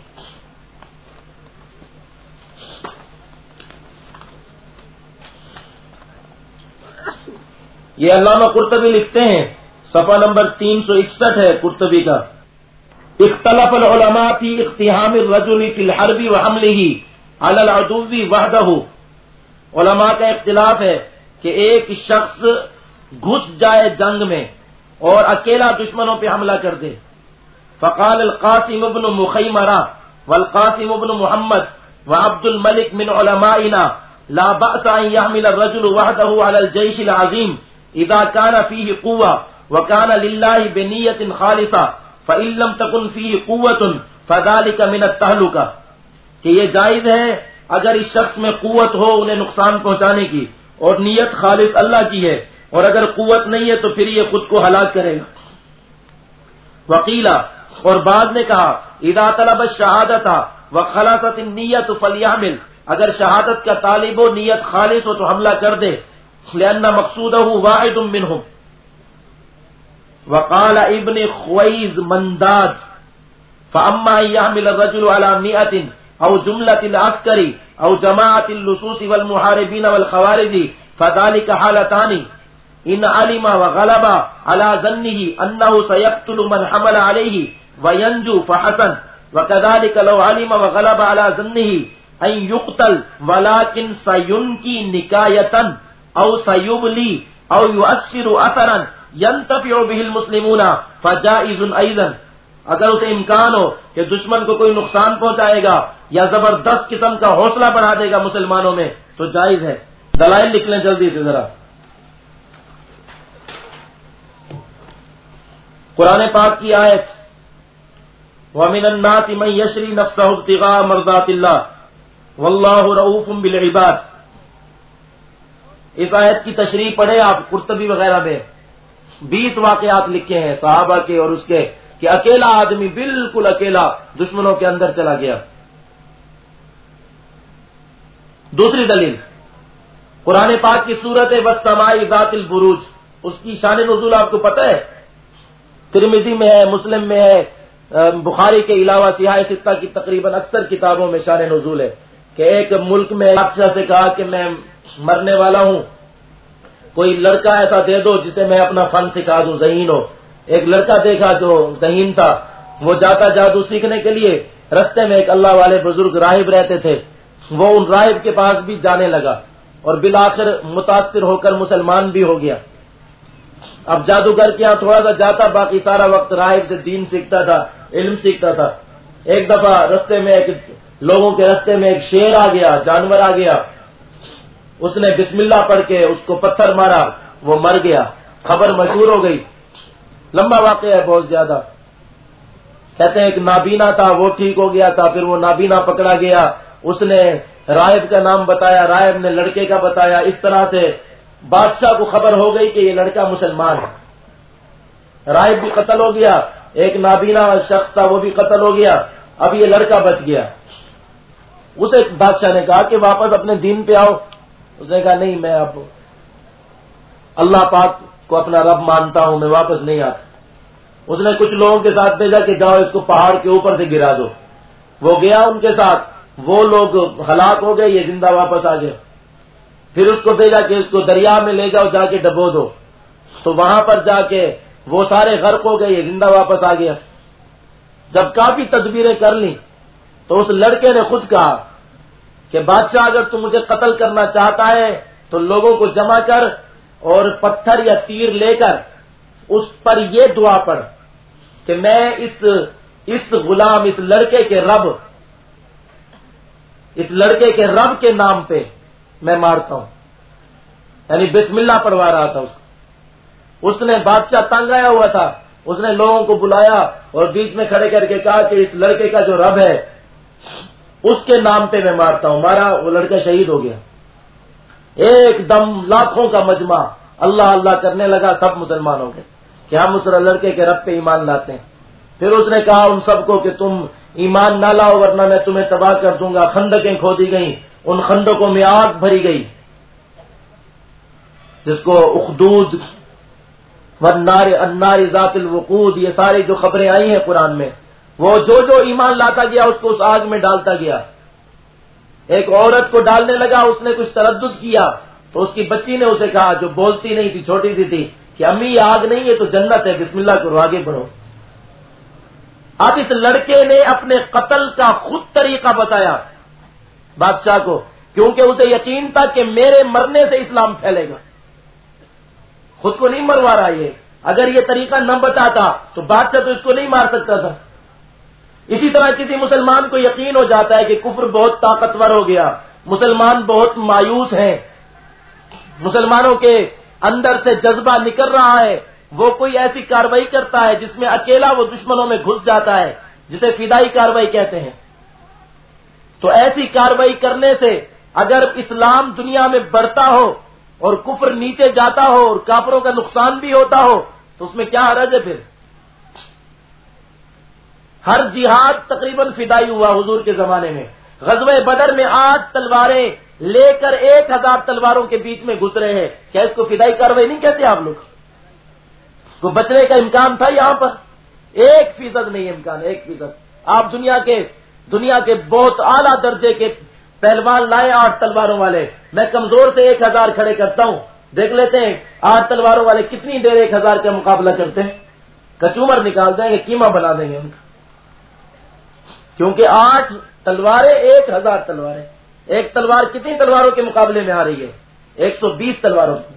یہ علامہ قرطبی لکھتے ہیں، صفحہ نمبر تین سو اکسٹھ ہے قرطبی کا، اختلف العلماء فی اقتحام الرجل فی الحرب وحملہ علی العدو وحدہ۔ علماء کا اختلاف ہے کہ ایک شخص گھس جائے جنگ میں اور اکیلا دشمنوں پہ حملہ کر دے۔ فقال القاسم ابن مخیمرہ والقاسم ابن محمد وعبد الملک من علمائنا لا بأس ان يحمل الرجل وحده على الجيش العظيم اذا كان فيه قوة وكان لله بنية خالصة فإن لم تكن فيه قوة فذلك من التهلكة، کہ یہ جائز ہے اگر اس شخص میں قوت ہو انہیں نقصان پہنچانے کی اور نیت خالص اللہ کی ہے، اور اگر قوت نہیں ہے تو پھر یہ خود کو ہلاک کرے گا۔ وقیلا، اور بعد نے کہا اذا طلب الشہادت وخلصت النیت فلیحمل، اگر شہادت کا طالب ہو نیت خالص ہو تو حملہ کر دے، لأن مقصودہ واحد منہم۔ وقال ابن خویز منداد فاما ان يحمل الرجل على مئة او جملة العسكر او جماعة اللصوص والمحاربين والخوارج فذلك حالتان، ان علم وغلب على ظنه انه سيقتل من حمل عليه وينجو فحسن، وكذلك لو علم وغلب على ظنه ان يقتل ولكن سينكي نكاية او سيبلي او يؤثر اثرا ينتفع به المسلمون فجائز ايضا، اگر اسے امکان ہو کہ دشمن کو کوئی نقصان پہنچائے گا یا زبردست قسم کا حوصلہ بڑھا دے گا مسلمانوں میں تو جائز ہے. دلائل لکھ لیں جلدی سے ذرا. قرآن پاک کی آیت وَمِنَ النَّاسِ مَن يَشْرِي نَفْسَهُ ابْتِغَاءَ مَرْضَاتِ اللَّهِ وَاللَّهُ رَءُوفٌ بِالْعِبَادِ. اس آیت کی تشریح پڑھے آپ قرطبی وغیرہ میں. بیس واقعات لکھے ہیں صحابہ کے اور اس کے کہ اکیلا آدمی بالکل اکیلا دشمنوں کے اندر چلا گیا. دوسری دلیل قرآن پاک کی سورت وَالسَّمَاءِ ذَاتِ الْبُرُوجِ. اس کی شان نزول آپ کو پتہ ہے؟ ترمذی میں ہے، مسلم میں ہے، بخاری کے علاوہ سیاہ ستہ کی تقریباً اکثر کتابوں میں شان نزول ہے کہ ایک ملک میں بادشاہ سے کہا کہ میں مرنے والا ہوں، کوئی لڑکا ایسا دے دو جسے میں اپنا فن سکھا دوں، ذہین ہو. ایک لڑکا دیکھا جو ذہین تھا، وہ جاتا جادو سیکھنے کے لیے. رستے میں ایک اللہ والے بزرگ راہب رہتے تھے، وہ ان راہب کے پاس بھی جانے لگا اور بالآخر متاثر ہو کر مسلمان بھی ہو گیا. اب جادوگر کے یہاں تھوڑا سا جاتا، باقی سارا وقت راہب سے دین سیکھتا تھا، علم سیکھتا تھا. ایک دفعہ رستے میں ایک لوگوں کے رستے میں ایک شیر آ گیا، جانور آ گیا. اس نے بسم اللہ پڑھ کے اس کو پتھر مارا، وہ مر گیا. خبر مشہور ہو گئی. لمبا واقعہ ہے بہت زیادہ. کہتے ہیں ایک نابینا تھا، وہ ٹھیک ہو گیا تھا، پھر وہ نابینا پکڑا گیا. اس نے راہب کا نام بتایا، راہب نے لڑکے کا بتایا. اس طرح سے بادشاہ کو خبر ہو گئی کہ یہ لڑکا مسلمان ہے. راہب بھی قتل ہو گیا، ایک نابینا شخص تھا وہ بھی قتل ہو گیا. اب یہ لڑکا بچ گیا. اسے بادشاہ نے کہا کہ واپس اپنے دین پہ آؤ. اس نے کہا نہیں، میں اب اللہ پاک کو اپنا رب مانتا ہوں، میں واپس نہیں آتا. اس نے کچھ لوگوں کے ساتھ بھیجا کہ جاؤ اس کو پہاڑ کے اوپر سے گرا دو. وہ گیا ان کے ساتھ، وہ لوگ ہلاک ہو گئے، یہ زندہ واپس آ گئے. پھر اس کو بھیجا کہ اس کو دریا میں لے جاؤ، جا کے ڈبو دو. تو وہاں پر جا کے وہ سارے غرق ہو گئے، یہ زندہ واپس آ گیا. جب کافی تدبیریں کر لیں تو اس لڑکے نے خود کہا کہ بادشاہ اگر تو مجھے قتل کرنا چاہتا ہے تو لوگوں کو جمع کر اور پتھر یا تیر لے کر اس پر یہ دعا پڑھ کہ میں اس اس غلام اس لڑکے کے رب اس لڑکے کے رب کے نام پہ میں مارتا ہوں. یعنی بسم اللہ پڑھوا رہا تھا اس کو. اس نے بادشاہ تنگ آیا ہوا تھا، اس نے لوگوں کو بلایا اور بیچ میں کھڑے کر کے کہا کہ اس لڑکے کا جو رب ہے اس کے نام پہ میں مارتا ہوں. مارا، وہ لڑکا شہید ہو گیا. ایک دم لاکھوں کا مجمع اللہ اللہ کرنے لگا، سب مسلمان ہو گئے کہ ہم اس لڑکے کے رب پہ ایمان لاتے ہیں. پھر اس نے کہا ان سب کو کہ تم ایمان نہ لاؤ ورنہ میں تمہیں تباہ کر دوں گا. خندقیں کھودی گئیں، ان خندقوں میں آگ بھری گئی جس کو اخدود والنار النار ذات الوقود، یہ ساری جو خبریں آئی ہیں قرآن میں، وہ جو جو ایمان لاتا گیا اس کو اس آگ میں ڈالتا گیا. ایک عورت کو ڈالنے لگا، اس نے کچھ تردد کیا تو اس کی بچی نے اسے کہا، جو بولتی نہیں تھی، چھوٹی سی تھی، کہ امی یہ آگ نہیں ہے تو جنت ہے، بسم اللہ کرو، آگے بڑھو. اب اس لڑکے نے اپنے قتل کا خود طریقہ بتایا بادشاہ کو، کیونکہ اسے یقین تھا کہ میرے مرنے سے اسلام پھیلے گا. خود کو نہیں مروا رہا یہ. اگر یہ طریقہ نہ بتاتا تو بادشاہ تو اس کو نہیں مار سکتا تھا. اسی طرح کسی مسلمان کو یقین ہو جاتا ہے کہ کفر بہت طاقتور ہو گیا، مسلمان بہت مایوس ہیں، مسلمانوں کے اندر سے جذبہ نکل رہا ہے، وہ کوئی ایسی کارروائی کرتا ہے جس میں اکیلا وہ دشمنوں میں گھس جاتا ہے، جسے فدائی کارروائی کہتے ہیں. تو ایسی کارروائی کرنے سے اگر اسلام دنیا میں بڑھتا ہو اور کفر نیچے جاتا ہو اور کافروں کا نقصان بھی ہوتا ہو تو اس میں کیا حرج ہے؟ پھر ہر جہاد تقریباً فدائی ہوا حضور کے زمانے میں. غزوہ بدر میں آٹھ تلواریں لے کر ایک ہزار تلواروں کے بیچ میں گھس رہے ہیں. کیا اس کو فدائی کارروائی نہیں کہتے آپ لوگ؟ کو بچنے کا امکان تھا یہاں پر؟ ایک فیصد نہیں امکان، ایک فیصد. آپ دنیا کے دنیا کے بہت اعلیٰ درجے کے پہلوان لائے آٹھ تلواروں والے، میں کمزور سے ایک ہزار کھڑے کرتا ہوں، دیکھ لیتے ہیں آٹھ تلواروں والے کتنی دیر ایک ہزار کا مقابلہ کرتے ہیں. کچومر نکال دیں گے، قیمہ بنا دیں گے ان کا. کیونکہ آٹھ تلواریں ایک ہزار تلواریں. ایک تلوار کتنی تلواروں کے مقابلے میں آ رہی ہے؟ ایک سو بیس تلواروں کے.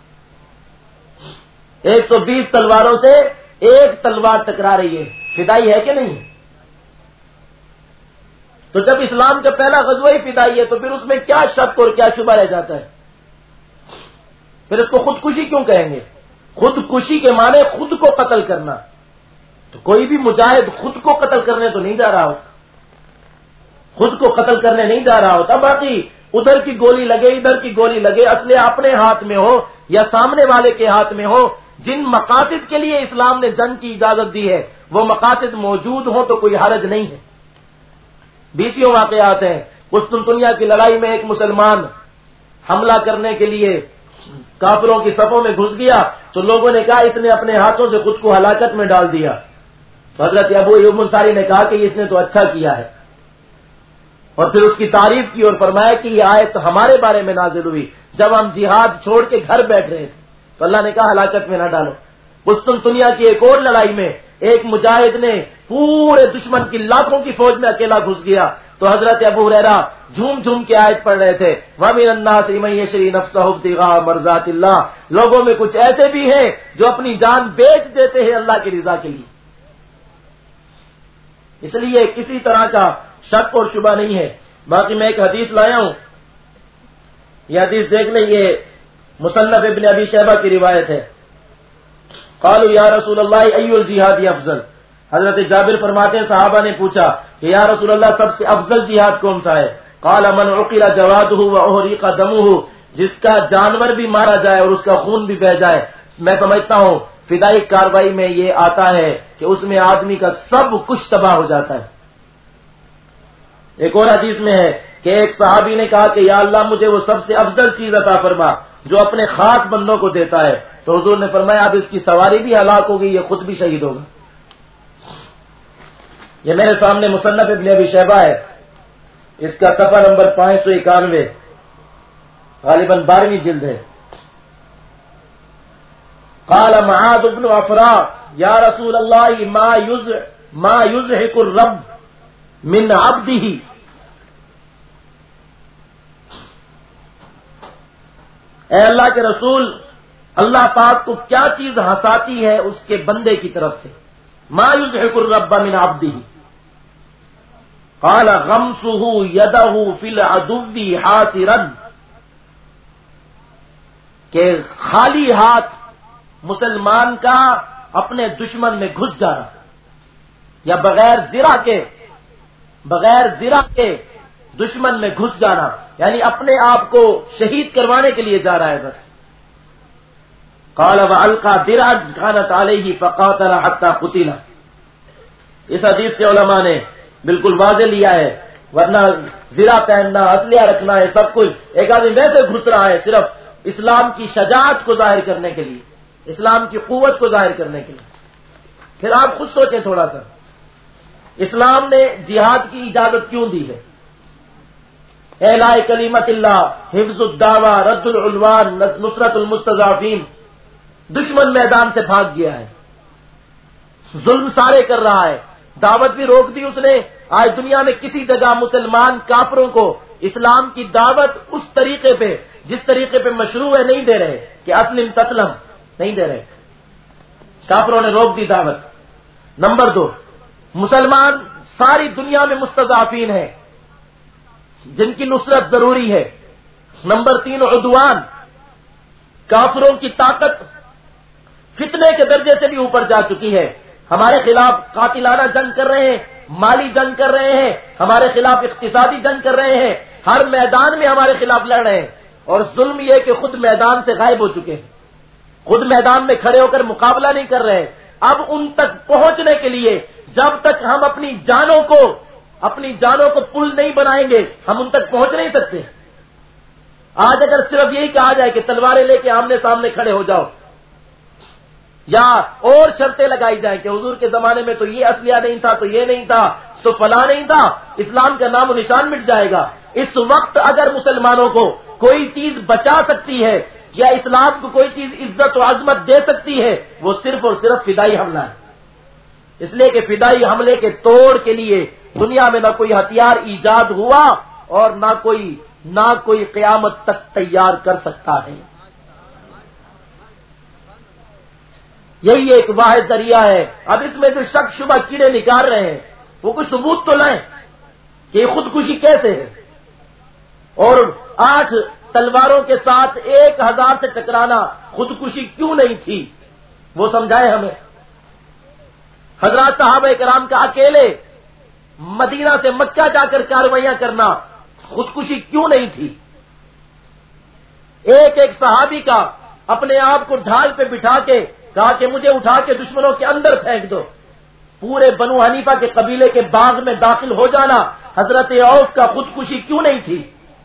ایک سو بیس تلواروں سے ایک تلوار ٹکرا رہی ہے. فدائی ہے کہ نہیں؟ تو جب اسلام کا پہلا غزوہ ہی فدائی ہے تو پھر اس میں کیا شک اور کیا شبہ رہ جاتا ہے؟ پھر اس کو خودکشی کیوں کہیں گے؟ خودکشی کے معنی خود کو قتل کرنا، تو کوئی بھی مجاہد خود کو قتل کرنے تو نہیں جا رہا ہوتا، خود کو قتل کرنے نہیں جا رہا ہوتا۔ باقی ادھر کی گولی لگے ادھر کی گولی لگے، اسلحہ اپنے ہاتھ میں ہو یا سامنے والے کے ہاتھ میں ہو، جن مقاصد کے لیے اسلام نے جنگ کی اجازت دی ہے وہ مقاصد موجود ہوں تو کوئی حرج نہیں ہے۔ بیسیوں واقعات ہیں۔ قسطنطنیہ کی لڑائی میں ایک مسلمان حملہ کرنے کے لیے کافروں کی صفوں میں گھس گیا تو لوگوں نے کہا اس نے اپنے ہاتھوں سے خود کو ہلاکت میں ڈال دیا، تو حضرت ابو ایوب انصاری نے کہا کہ اس نے تو اچھا کیا ہے، اور پھر اس کی تعریف کی اور فرمایا کہ یہ آیت ہمارے بارے میں نازل ہوئی جب ہم جہاد چھوڑ کے گھر بیٹھ رہے تھے، تو اللہ نے کہا ہلاکت میں نہ ڈالو۔ قسطنطنیہ کی ایک اور لڑائی میں ایک مجاہد نے پورے دشمن کی لاکھوں کی فوج میں اکیلا گھس گیا، تو حضرت ابو ہریرہ جھوم جھوم کے آیت پڑھ رہے تھے، وَمِنَ النَّاسِ مَن يَشْرِي نَفْسَهُ ابْتِغَاءَ مَرْضَاتِ اللَّهِ، لوگوں میں کچھ ایسے بھی ہیں جو اپنی جان بیچ دیتے ہیں اللہ کی رضا کے لیے۔ اس لیے کسی طرح کا شک اور شبہ نہیں ہے۔ باقی میں ایک حدیث لایا ہوں، یہ حدیث دیکھ لیں، یہ مصنف ابن ابی شیبہ کی روایت ہے۔ قالوا یا رسول اللہ ای الجہاد افضل، حضرت جابر فرماتے ہیں صحابہ نے پوچھا کہ یا رسول اللہ سب سے افضل جہاد کون سا ہے؟ قال من عقل جوادہ واحرق دمہ، جس کا جانور بھی مارا جائے اور اس کا خون بھی بہہ جائے۔ میں سمجھتا ہوں فدائی کارروائی میں یہ آتا ہے کہ اس میں آدمی کا سب کچھ تباہ ہو جاتا ہے۔ ایک اور حدیث میں ہے کہ ایک صحابی نے کہا کہ یا اللہ مجھے وہ سب سے افضل چیز عطا فرما جو اپنے خاص بندوں کو دیتا ہے، تو حضور نے فرمایا اب اس کی سواری بھی ہلاک ہوگی، یہ خود بھی شہید ہوگا۔ یہ میرے سامنے مصنف ابن ابی شیبہ ہے، اس کا صفحہ نمبر پانچ سو اکانوے، غالباً بارہویں جلد ہے۔ قال معاذ بن عفراء یا رسول اللہ ما یز ما یزحق الرب من عبده، اے اللہ کے رسول، اللہ پاک کو کیا چیز ہنساتی ہے اس کے بندے کی طرف سے؟ ما یزحق الرب من عبده، قال غمسه یدہ فی العدو حاسرا، کہ خالی ہاتھ مسلمان کا اپنے دشمن میں گھس جانا، یا بغیر زرہ کے بغیر زرہ کے دشمن میں گھس جانا، یعنی اپنے آپ کو شہید کروانے کے لیے جا رہا ہے بس۔ قال والقى درعا كانت عليه فقاتل حتى قتل، اس حدیث سے علماء نے بالکل واضح لیا ہے، ورنہ زرہ پہننا، اسلحہ رکھنا ہے سب کچھ، ایک آدمی ویسے گھس رہا ہے صرف اسلام کی شجاعت کو ظاہر کرنے کے لیے، اسلام کی قوت کو ظاہر کرنے کے لیے۔ پھر آپ خود سوچیں تھوڑا سا، اسلام نے جہاد کی اجازت کیوں دی ہے؟ اعلاء کلمت اللہ، حفظ الدعوہ، رد العنوان، نصرت المستضعفین۔ دشمن میدان سے بھاگ گیا ہے، ظلم سارے کر رہا ہے، دعوت بھی روک دی اس نے۔ آج دنیا میں کسی جگہ مسلمان کافروں کو اسلام کی دعوت اس طریقے پہ جس طریقے پہ مشروع ہے نہیں دے رہے کہ اسلم تسلم، نہیں دے رہے، کافروں نے روک دی دعوت۔ نمبر دو، مسلمان ساری دنیا میں مستضعفین ہیں جن کی نصرت ضروری ہے۔ نمبر تین، عدوان، کافروں کی طاقت فتنے کے درجے سے بھی اوپر جا چکی ہے، ہمارے خلاف قاتلانہ جنگ کر رہے ہیں، مالی جنگ کر رہے ہیں، ہمارے خلاف اقتصادی جنگ کر رہے ہیں، ہر میدان میں ہمارے خلاف لڑ رہے ہیں، اور ظلم یہ کہ خود میدان سے غائب ہو چکے ہیں، خود میدان میں کھڑے ہو کر مقابلہ نہیں کر رہے۔ اب ان تک پہنچنے کے لیے جب تک ہم اپنی جانوں کو اپنی جانوں کو پل نہیں بنائیں گے ہم ان تک پہنچ نہیں سکتے۔ آج اگر صرف یہی کہا جائے کہ تلواریں لے کے آمنے سامنے کھڑے ہو جاؤ، یا اور شرطیں لگائی جائیں کہ حضور کے زمانے میں تو یہ اسلحہ نہیں تھا، تو یہ نہیں تھا، تو فلاں نہیں تھا، اسلام کا نام و نشان مٹ جائے گا۔ اس وقت اگر مسلمانوں کو کوئی چیز بچا سکتی ہے یا اسلام کو کوئی چیز عزت و عظمت دے سکتی ہے وہ صرف اور صرف فدائی حملہ ہے، اس لیے کہ فدائی حملے کے توڑ کے لیے دنیا میں نہ کوئی ہتھیار ایجاد ہوا اور نہ کوئی نہ کوئی قیامت تک تیار کر سکتا ہے۔ یہی ایک واحد ذریعہ ہے۔ اب اس میں جو شک شبہ کیڑے نکال رہے ہیں وہ کوئی ثبوت تو لائیں کہ یہ خودکشی کیسے ہے، اور آٹھ تلواروں کے ساتھ ایک ہزار سے ٹکرانا خودکشی کیوں نہیں تھی، وہ سمجھائے ہمیں۔ حضرات صحابہ کرام کا اکیلے مدینہ سے مکہ جا کر کارروائیاں کرنا خودکشی کیوں نہیں تھی؟ ایک ایک صحابی کا اپنے آپ کو ڈھال پہ بٹھا کے کہا کہ مجھے اٹھا کے دشمنوں کے اندر پھینک دو، پورے بنو حنیفہ کے قبیلے کے باغ میں داخل ہو جانا حضرت اوس کا خودکشی کیوں نہیں تھی؟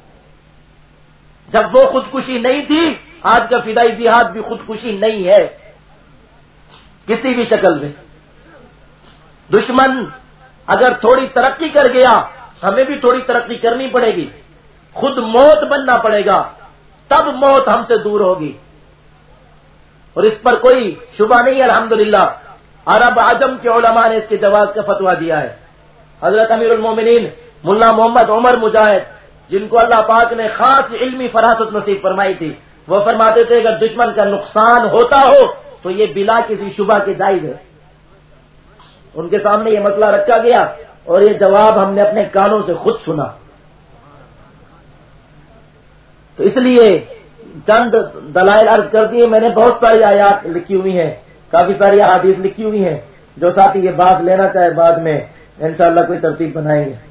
جب وہ خودکشی نہیں تھی، آج کا فدائی جہاد بھی خودکشی نہیں ہے کسی بھی شکل میں۔ دشمن اگر تھوڑی ترقی کر گیا، ہمیں بھی تھوڑی ترقی کرنی پڑے گی، خود موت بننا پڑے گا، تب موت ہم سے دور ہوگی، اور اس پر کوئی شبہ نہیں ہے۔ الحمدللہ عرب عجم کے علماء نے اس کے جواز کا فتویٰ دیا ہے۔ حضرت امیر المومنین ملا محمد عمر مجاہد، جن کو اللہ پاک نے خاص علمی فراست نصیب فرمائی تھی، وہ فرماتے تھے اگر دشمن کا نقصان ہوتا ہو تو یہ بلا کسی شبہ کے جائز ہے۔ ان کے سامنے یہ مسئلہ رکھا گیا اور یہ جواب ہم نے اپنے کانوں سے خود سنا۔ تو اس لیے چند دلائل عرض کر دیے، میں نے بہت ساری آیات لکھی ہوئی ہیں، کافی ساری احادیث لکھی ہوئی ہیں، جو ساتھی یہ بات لینا چاہے بعد میں انشاءاللہ کوئی ترتیب بنائیں گے۔